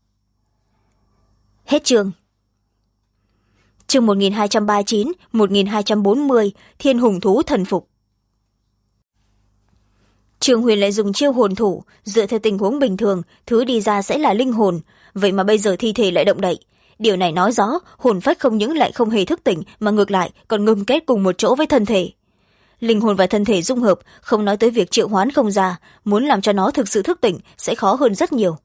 Hết chương. Chương 1239, 1240, Thiên hùng thú thần phục. Trương Huyền lại dùng chiêu hồn thủ, dựa theo tình huống bình thường, thứ đi ra sẽ là linh hồn, vậy mà bây giờ thi thể lại động đậy. Điều này nói rõ, hồn phách không những lại không hề thức tỉnh, mà ngược lại còn ngưng kết cùng một chỗ với thân thể. Linh hồn và thân thể dung hợp, không nói tới việc triệu hoán không ra, muốn làm cho nó thực sự thức tỉnh sẽ khó hơn rất nhiều.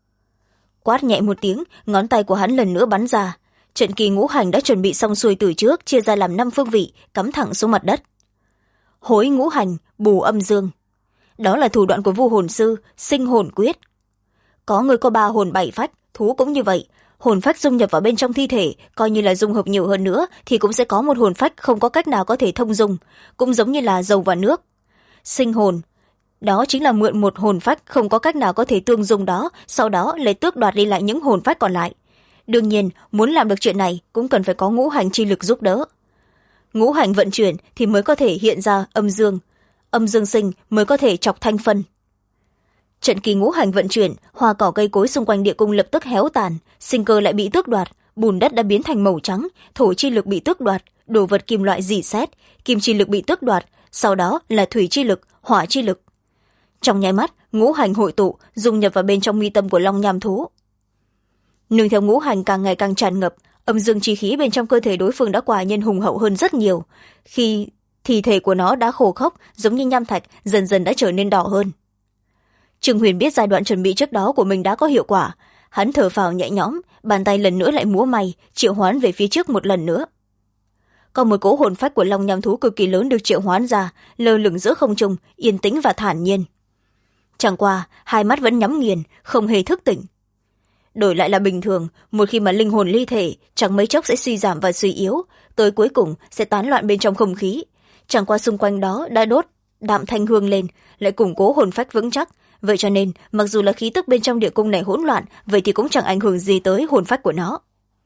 Quát nhẹ một tiếng, ngón tay của hắn lần nữa bắn ra. Trận kỳ ngũ hành đã chuẩn bị xong xuôi từ trước, chia ra làm 5 phương vị, cắm thẳng xuống mặt đất. Hối ngũ hành, bù âm dương. Đó là thủ đoạn của vu hồn sư, sinh hồn quyết. Có người có 3 hồn 7 phách, thú cũng như vậy. Hồn phách dung nhập vào bên trong thi thể, coi như là dung hợp nhiều hơn nữa, thì cũng sẽ có một hồn phách không có cách nào có thể thông dung, cũng giống như là dầu và nước. Sinh hồn, đó chính là mượn một hồn phách không có cách nào có thể tương dung đó, sau đó lấy tước đoạt đi lại những hồn phách còn lại. Đương nhiên, muốn làm được chuyện này cũng cần phải có ngũ hành chi lực giúp đỡ. Ngũ hành vận chuyển thì mới có thể hiện ra âm dương sinh mới có thể chọc thanh phân. Trận kỳ ngũ hành vận chuyển, hoa cỏ cây cối xung quanh địa cung lập tức héo tàn, sinh cơ lại bị tước đoạt, bùn đất đã biến thành màu trắng, thổ chi lực bị tước đoạt, đồ vật kim loại rỉ sét, kim chi lực bị tước đoạt, sau đó là thủy chi lực, hỏa chi lực. Trong nháy mắt, ngũ hành hội tụ, dung nhập vào bên trong mi tâm của long nham thú. Nương theo ngũ hành càng ngày càng tràn ngập, âm dương chi khí bên trong cơ thể đối phương đã quả nhân hùng hậu hơn rất nhiều. Khi thi thể của nó đã khô khốc, giống như nham thạch, dần dần đã trở nên đỏ hơn. Trương Huyền biết giai đoạn chuẩn bị trước đó của mình đã có hiệu quả. Hắn thở phào nhẹ nhõm, bàn tay lần nữa lại múa may, triệu hoán về phía trước một lần nữa. Còn một cỗ hồn phách của long nham thú cực kỳ lớn được triệu hoán ra, lơ lửng giữa không trung, yên tĩnh và thản nhiên. Chẳng qua, hai mắt vẫn nhắm nghiền, không hề thức tỉnh. Đổi lại là bình thường, một khi mà linh hồn ly thể, chẳng mấy chốc sẽ suy giảm và suy yếu, tới cuối cùng sẽ tán loạn bên trong không khí. Chẳng qua xung quanh đó đã đốt đạm thanh hương lên, lại củng cố hồn phách vững chắc. Vậy cho nên, mặc dù là khí tức bên trong địa cung này hỗn loạn, vậy thì cũng chẳng ảnh hưởng gì tới hồn phách của nó.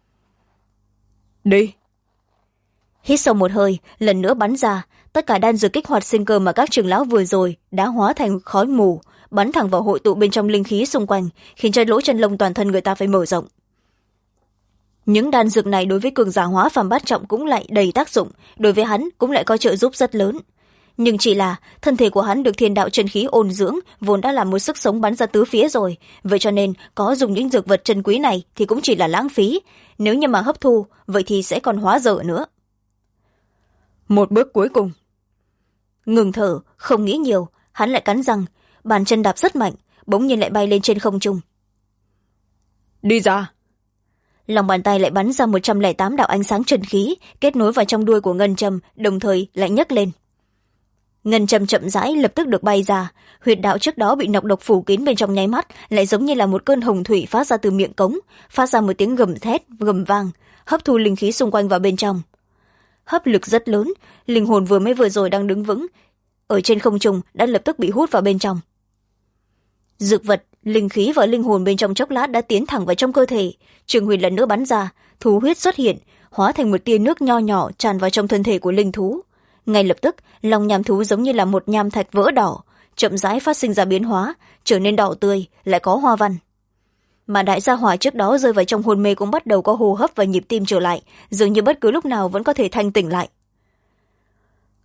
Đi. Hít sâu một hơi, lần nữa bắn ra, tất cả đan dược kích hoạt sinh cơ mà các trưởng lão vừa rồi đã hóa thành khói mù, bắn thẳng vào hội tụ bên trong linh khí xung quanh, khiến cho lỗ chân lông toàn thân người ta phải mở rộng. Những đan dược này đối với cường giả hóa phàm bát trọng cũng lại đầy tác dụng, đối với hắn cũng lại có trợ giúp rất lớn. Nhưng chỉ là thân thể của hắn được thiên đạo chân khí ôn dưỡng, vốn đã là một sức sống bắn ra tứ phía rồi, vậy cho nên có dùng những dược vật chân quý này thì cũng chỉ là lãng phí, nếu như mà hấp thu vậy thì sẽ còn hóa dở nữa. Một bước cuối cùng. Ngừng thở, không nghĩ nhiều, hắn lại cắn răng, bàn chân đạp rất mạnh, bỗng nhiên lại bay lên trên không trung. Đi ra. Lòng bàn tay lại bắn ra 108 đạo ánh sáng chân khí, kết nối vào trong đuôi của ngân châm, đồng thời lại nhấc lên. Ngân châm chậm rãi lập tức được bay ra, huyệt đạo trước đó bị nọc độc phủ kín bên trong nháy mắt, lại giống như là một cơn hồng thủy phát ra từ miệng cống, phát ra một tiếng gầm thét, gầm vang, hấp thu linh khí xung quanh vào bên trong. Hấp lực rất lớn, linh hồn vừa rồi đang đứng vững, ở trên không trung đã lập tức bị hút vào bên trong. Dược vật, linh khí và linh hồn bên trong chốc lát đã tiến thẳng vào trong cơ thể. Trương Huyền lần nữa bắn ra, thú huyết xuất hiện, hóa thành một tia nước nho nhỏ tràn vào trong thân thể của linh thú. Ngay lập tức, lòng nham thú giống như là một nham thạch vỡ đỏ, chậm rãi phát sinh ra biến hóa, trở nên đỏ tươi, lại có hoa văn. Mà đại gia hỏa trước đó rơi vào trong hôn mê cũng bắt đầu có hô hấp và nhịp tim trở lại, dường như bất cứ lúc nào vẫn có thể thanh tỉnh lại.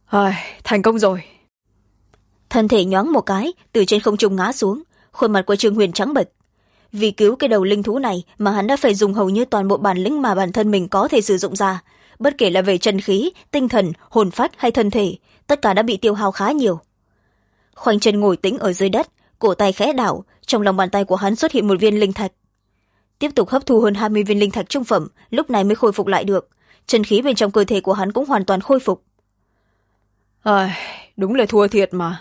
Thành công rồi. Thân thể nhoáng một cái từ trên không trung ngã xuống, khuôn mặt của Trương Huyền trắng bệch. Vì cứu cái đầu linh thú này mà hắn đã phải dùng hầu như toàn bộ bản lĩnh mà bản thân mình có thể sử dụng ra, bất kể là về chân khí, tinh thần, hồn phách hay thân thể, tất cả đã bị tiêu hao khá nhiều. Khoanh chân ngồi tĩnh ở dưới đất, cổ tay khẽ đảo, trong lòng bàn tay của hắn xuất hiện một viên linh thạch. Tiếp tục hấp thu hơn 20 viên linh thạch trung phẩm, lúc này mới khôi phục lại được. Chân khí bên trong cơ thể của hắn cũng hoàn toàn khôi phục. Đúng là thua thiệt mà.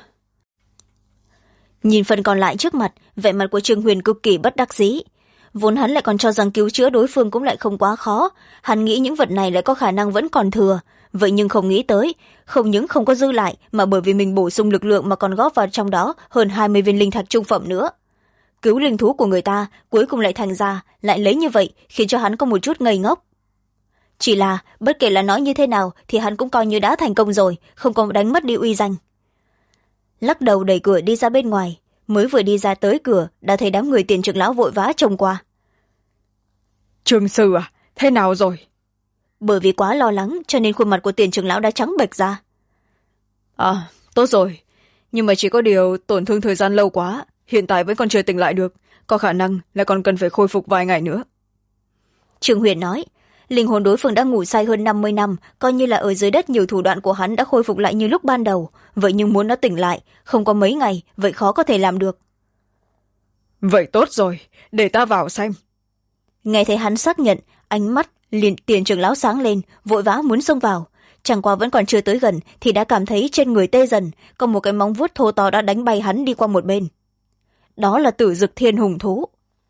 Nhìn phần còn lại trước mặt, vẻ mặt của Trương Huyền cực kỳ bất đắc dĩ. Vốn hắn lại còn cho rằng cứu chữa đối phương cũng lại không quá khó, hắn nghĩ những vật này lại có khả năng vẫn còn thừa. Vậy nhưng không nghĩ tới, không những không có dư lại mà bởi vì mình bổ sung lực lượng mà còn góp vào trong đó hơn 20 viên linh thạch trung phẩm nữa. Cứu linh thú của người ta cuối cùng lại thành ra, lại lấy như vậy khiến cho hắn có một chút ngây ngốc. Chỉ là bất kể là nói như thế nào thì hắn cũng coi như đã thành công rồi, không có đánh mất đi uy danh. Lắc đầu đẩy cửa đi ra bên ngoài, mới vừa đi ra tới cửa đã thấy đám người Tiền trưởng lão vội vã trông qua. Trương sư à, thế nào rồi? Bởi vì quá lo lắng cho nên khuôn mặt của Tiền trưởng lão đã trắng bệch ra. Tốt rồi, nhưng mà chỉ có điều tổn thương thời gian lâu quá, hiện tại vẫn còn chưa tỉnh lại được, có khả năng là còn cần phải khôi phục vài ngày nữa. Trương Huyền nói, linh hồn đối phương đã ngủ say hơn 50 năm, coi như là ở dưới đất nhiều thủ đoạn của hắn đã khôi phục lại như lúc ban đầu, vậy nhưng muốn nó tỉnh lại, không có mấy ngày, vậy khó có thể làm được. Vậy tốt rồi, để ta vào xem. Nghe thấy hắn xác nhận, ánh mắt liền Tiền trưởng lão sáng lên, vội vã muốn xông vào. Chẳng qua vẫn còn chưa tới gần thì đã cảm thấy trên người tê dần, có một cái móng vuốt thô to đã đánh bay hắn đi qua một bên. Đó là Tử Dực Thiên Hùng Thú.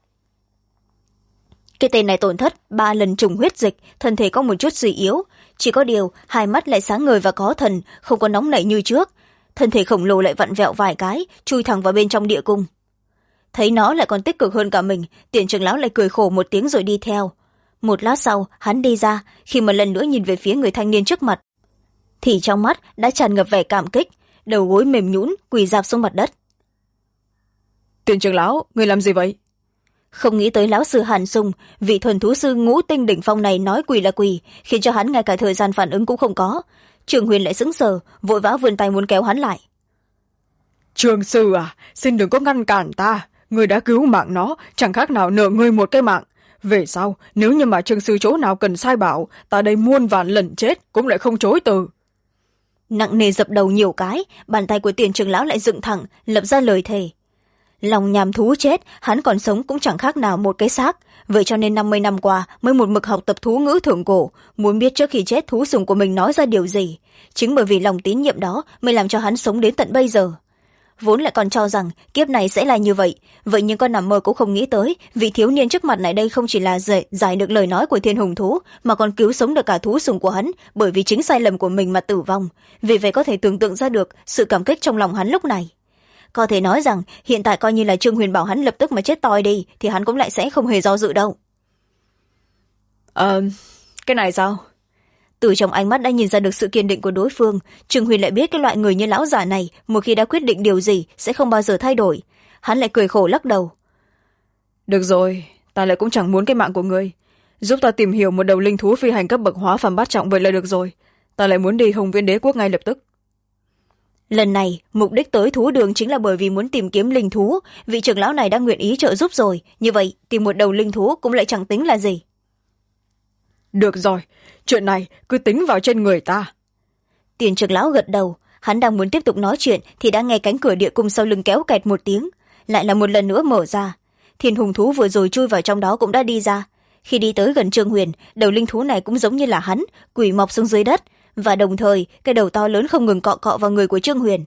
Cái tên này tổn thất 3 lần trùng huyết dịch, thân thể có một chút suy yếu, chỉ có điều hai mắt lại sáng ngời và có thần, không có nóng nảy như trước. Thân thể khổng lồ lại vặn vẹo vài cái, chui thẳng vào bên trong địa cung. Thấy nó lại còn tích cực hơn cả mình, Tiền trưởng lão lại cười khổ một tiếng rồi đi theo. Một lát sau hắn đi ra, khi mà lần nữa nhìn về phía người thanh niên trước mặt thì trong mắt đã tràn ngập vẻ cảm kích, đầu gối mềm nhũn quỳ rạp xuống mặt đất. Tiền trưởng lão, người làm gì vậy? Không nghĩ tới lão sư Hàn Sung, vị thuần thú sư ngũ tinh đỉnh phong này nói quỳ là quỳ, khiến cho hắn ngay cả thời gian phản ứng cũng không có. Trường Huyền lại sững sờ, vội vã vươn tay muốn kéo hắn lại. Trường sư à, xin đừng có ngăn cản ta, người đã cứu mạng nó, chẳng khác nào nợ ngươi một cái mạng. Về sau, nếu như mà trường sư chỗ nào cần sai bảo, ta đây muôn vàn lần chết cũng lại không chối từ. Nặng nề dập đầu nhiều cái, bàn tay của Tiền trưởng lão lại dựng thẳng, lập ra lời thề. Lòng nhàm thú chết, hắn còn sống cũng chẳng khác nào một cái xác. Vậy cho nên 50 năm qua mới một mực học tập thú ngữ thượng cổ, muốn biết trước khi chết thú sùng của mình nói ra điều gì. Chính bởi vì lòng tín nhiệm đó mới làm cho hắn sống đến tận bây giờ. Vốn lại còn cho rằng kiếp này sẽ là như vậy, vậy nhưng con nằm mơ cũng không nghĩ tới vị thiếu niên trước mặt này đây không chỉ là giải được lời nói của Thiên Hùng Thú mà còn cứu sống được cả thú sùng của hắn, bởi vì chính sai lầm của mình mà tử vong. Vì vậy có thể tưởng tượng ra được sự cảm kích trong lòng hắn lúc này. Có thể nói rằng hiện tại coi như là Trương Huyền bảo hắn lập tức mà chết toi đi thì hắn cũng lại sẽ không hề do dự đâu. Cái này sao? Từ trong ánh mắt đã nhìn ra được sự kiên định của đối phương, Trương Huyền lại biết cái loại người như lão già này một khi đã quyết định điều gì sẽ không bao giờ thay đổi. Hắn lại cười khổ lắc đầu. Được rồi, ta lại cũng chẳng muốn cái mạng của ngươi. Giúp ta tìm hiểu một đầu linh thú phi hành cấp bậc hóa phàm bát trọng vậy là được rồi. Ta lại muốn đi Hồng Viên Đế Quốc ngay lập tức. Lần này mục đích tới thú đường chính là bởi vì muốn tìm kiếm linh thú, vị trưởng lão này đã nguyện ý trợ giúp rồi, như vậy tìm một đầu linh thú cũng lại chẳng tính là gì. Được rồi, chuyện này cứ tính vào trên người ta. Tiền trưởng lão gật đầu, hắn đang muốn tiếp tục nói chuyện thì đã nghe cánh cửa địa cung sau lưng kéo kẹt một tiếng, lại là một lần nữa mở ra. Thiên hùng thú vừa rồi chui vào trong đó cũng đã đi ra. Khi đi tới gần Trương Huyền, đầu linh thú này cũng giống như là hắn, quỳ mọc xuống dưới đất, và đồng thời cái đầu to lớn không ngừng cọ cọ vào người của Trương Huyền.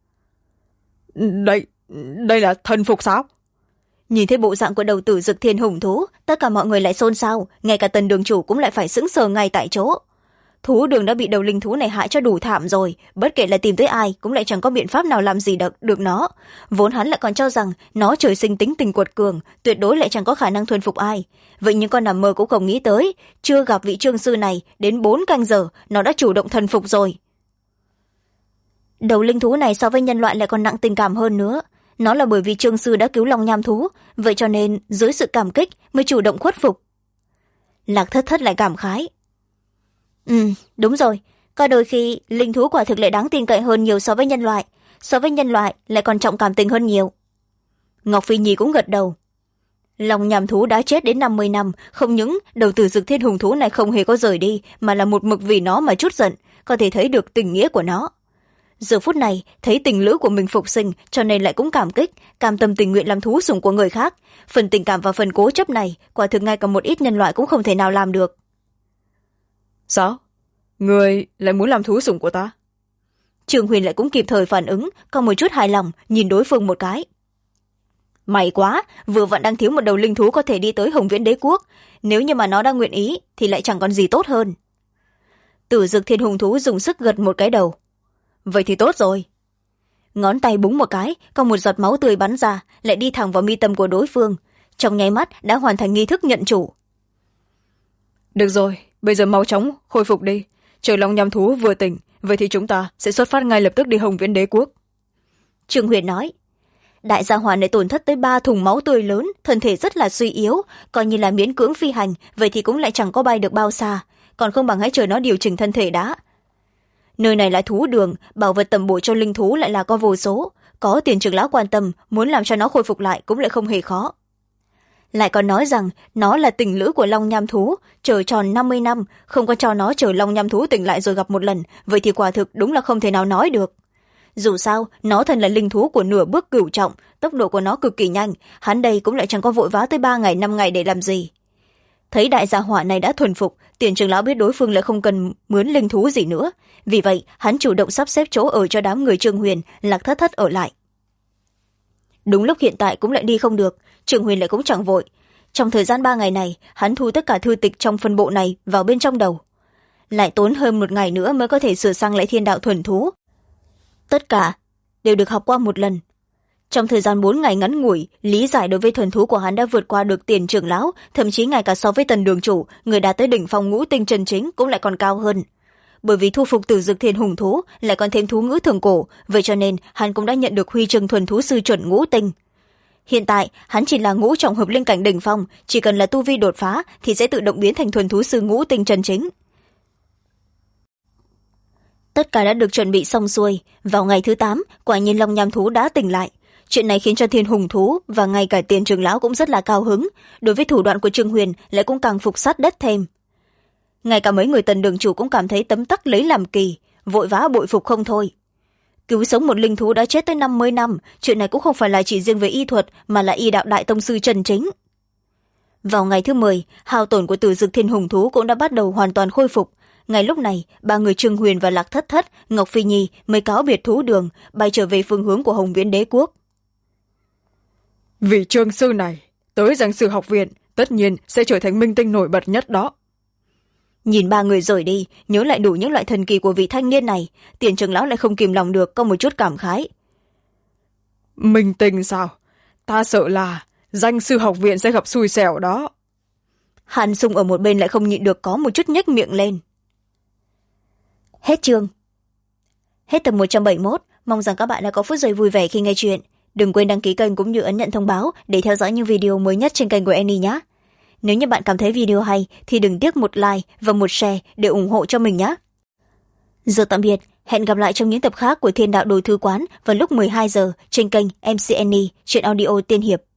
Đây là thần phục sao? Nhìn thấy bộ dạng của đầu Tử Dực Thiên Hùng Thú, tất cả mọi người lại xôn xao, ngay cả Tần đường chủ cũng lại phải sững sờ ngay tại chỗ. Thú đường đã bị đầu linh thú này hại cho đủ thảm rồi, bất kể là tìm tới ai cũng lại chẳng có biện pháp nào làm gì được nó. Vốn hắn lại còn cho rằng nó trời sinh tính tình quật cường, tuyệt đối lại chẳng có khả năng thuần phục ai. Vậy nhưng con nằm mơ cũng không nghĩ tới, chưa gặp vị trương sư này, đến 4 canh giờ nó đã chủ động thần phục rồi. Đầu linh thú này so với nhân loại lại còn nặng tình cảm hơn nữa. Nó là bởi vì trương sư đã cứu Long Nham thú, vậy cho nên dưới sự cảm kích mới chủ động khuất phục. Lạc Thất Thất lại cảm khái. Đúng rồi, Có đôi khi linh thú quả thực lại đáng tin cậy hơn nhiều so với nhân loại lại còn trọng cảm tình hơn nhiều. Ngọc Phi Nhi cũng gật đầu. Long nhàm thú đã chết đến 50 năm, không những đầu tử dực thiên hùng thú này không hề có rời đi, mà là một mực vì nó mà trút giận, có thể thấy được tình nghĩa của nó. Giờ phút này thấy tình lữ của mình phục sinh, cho nên lại cũng cảm kích, cam tâm tình nguyện làm thú sủng của người khác. Phần tình cảm và phần cố chấp này quả thực ngay cả một ít nhân loại cũng không thể nào làm được. Sao? Người lại muốn làm thú sủng của ta? Trường Huyền lại cũng kịp thời phản ứng, có một chút hài lòng nhìn đối phương một cái. May quá, vừa vặn đang thiếu một đầu linh thú có thể đi tới Hồng Viễn Đế Quốc, nếu như mà nó đang nguyện ý thì lại chẳng còn gì tốt hơn. Tử dực thiên hùng thú dùng sức gật một cái đầu. Vậy thì tốt rồi. Ngón tay búng một cái, có một giọt máu tươi bắn ra, lại đi thẳng vào mi tâm của đối phương, trong nháy mắt đã hoàn thành nghi thức nhận chủ. Được rồi, bây giờ mau chóng khôi phục đi, chờ Long nham thú vừa tỉnh, vậy thì chúng ta sẽ xuất phát ngay lập tức đi Hồng Viễn Đế Quốc. Trương Huyền nói. Đại gia hỏa này tổn thất tới 3 thùng máu tươi lớn, thân thể rất là suy yếu, coi như là miễn cưỡng phi hành, vậy thì cũng lại chẳng có bay được bao xa, còn không bằng hãy chờ nó điều chỉnh thân thể đã. Nơi này là thú đường, bảo vật tầm bổ cho linh thú lại là có vô số, có tiền trưởng lão quan tâm, muốn làm cho nó khôi phục lại cũng lại không hề khó. Lại còn nói rằng nó là tình lữ của Long nham thú, chờ tròn 50 năm, không có cho nó chờ Long nham thú tỉnh lại rồi gặp một lần, vậy thì quả thực đúng là không thể nào nói được. Dù sao, nó thân là linh thú của nửa bước cửu trọng, tốc độ của nó cực kỳ nhanh, hắn đây cũng lại chẳng có vội vã tới 3 ngày 5 ngày để làm gì. Thấy đại gia hỏa này đã thuần phục, tiền trưởng lão biết đối phương lại không cần mướn linh thú gì nữa, vì vậy hắn chủ động sắp xếp chỗ ở cho đám người Trương Huyền, Lạc Thất Thất ở lại. Đúng lúc hiện tại cũng lại đi không được, Trương Huyền lại cũng chẳng vội. Trong thời gian 3 ngày này, hắn thu tất cả thư tịch trong phân bộ này vào bên trong đầu. Lại tốn hơn 1 ngày nữa mới có thể sửa sang lại thiên đạo thuần thú. Tất cả đều được học qua một lần. Trong thời gian 4 ngày ngắn ngủi, lý giải đối với thuần thú của hắn đã vượt qua được tiền trưởng lão, thậm chí ngay cả so với Tần đường chủ, người đạt tới đỉnh phong ngũ tinh chân chính cũng lại còn cao hơn. Bởi vì thu phục tử dực thiên hùng thú lại còn thêm thú ngữ thường cổ, vậy cho nên hắn cũng đã nhận được huy chương thuần thú sư chuẩn ngũ tinh. Hiện tại hắn chỉ là ngũ trọng hợp linh cảnh đỉnh phong, chỉ cần là tu vi đột phá thì sẽ tự động biến thành thuần thú sư ngũ tinh chân chính. Tất cả đã được chuẩn bị xong xuôi, vào ngày thứ 8, quả nhiên Long nham thú đã tỉnh lại. Chuyện này khiến cho thiên hùng thú và ngay cả tiền trưởng lão cũng rất là cao hứng, đối với thủ đoạn của Trương Huyền lại cũng càng phục sát đất thêm. Ngay cả mấy người Tần đường chủ cũng cảm thấy tấm tắc lấy làm kỳ, vội vã bội phục không thôi. Cứu sống một linh thú đã chết tới 50 năm, chuyện này cũng không phải là chỉ riêng về y thuật mà là y đạo đại tông sư chân chính. Vào ngày thứ 10, hao tổn của tử dực thiên hùng thú cũng đã bắt đầu hoàn toàn khôi phục. Ngay lúc này, 3 người Trương Huyền và Lạc Thất Thất, Ngọc Phi Nhi mới cáo biệt thú đường, bay trở về phương hướng của Hồng Viễn Đế Quốc. Vị Trương sư này, tới danh sư học viện, tất nhiên sẽ trở thành minh tinh nổi bật nhất đó. Nhìn 3 người rời đi, nhớ lại đủ những loại thần kỳ của vị thanh niên này, tiền trưởng lão lại không kìm lòng được, có một chút cảm khái. Minh tinh sao? Ta sợ là danh sư học viện sẽ gặp xui xẻo đó. Hàn Sung ở một bên lại không nhịn được có một chút nhếch miệng lên. Hết chương. Hết tập 171, mong rằng các bạn đã có phút giây vui vẻ khi nghe chuyện. Đừng quên đăng ký kênh cũng như ấn nhận thông báo để theo dõi những video mới nhất trên kênh của Annie nhé. Nếu như bạn cảm thấy video hay thì đừng tiếc một like và một share để ủng hộ cho mình nhé. Giờ tạm biệt, hẹn gặp lại trong những tập khác của Thiên Đạo Đồ Thư Quán vào lúc 12 giờ trên kênh MC Annie, truyện audio tiên hiệp.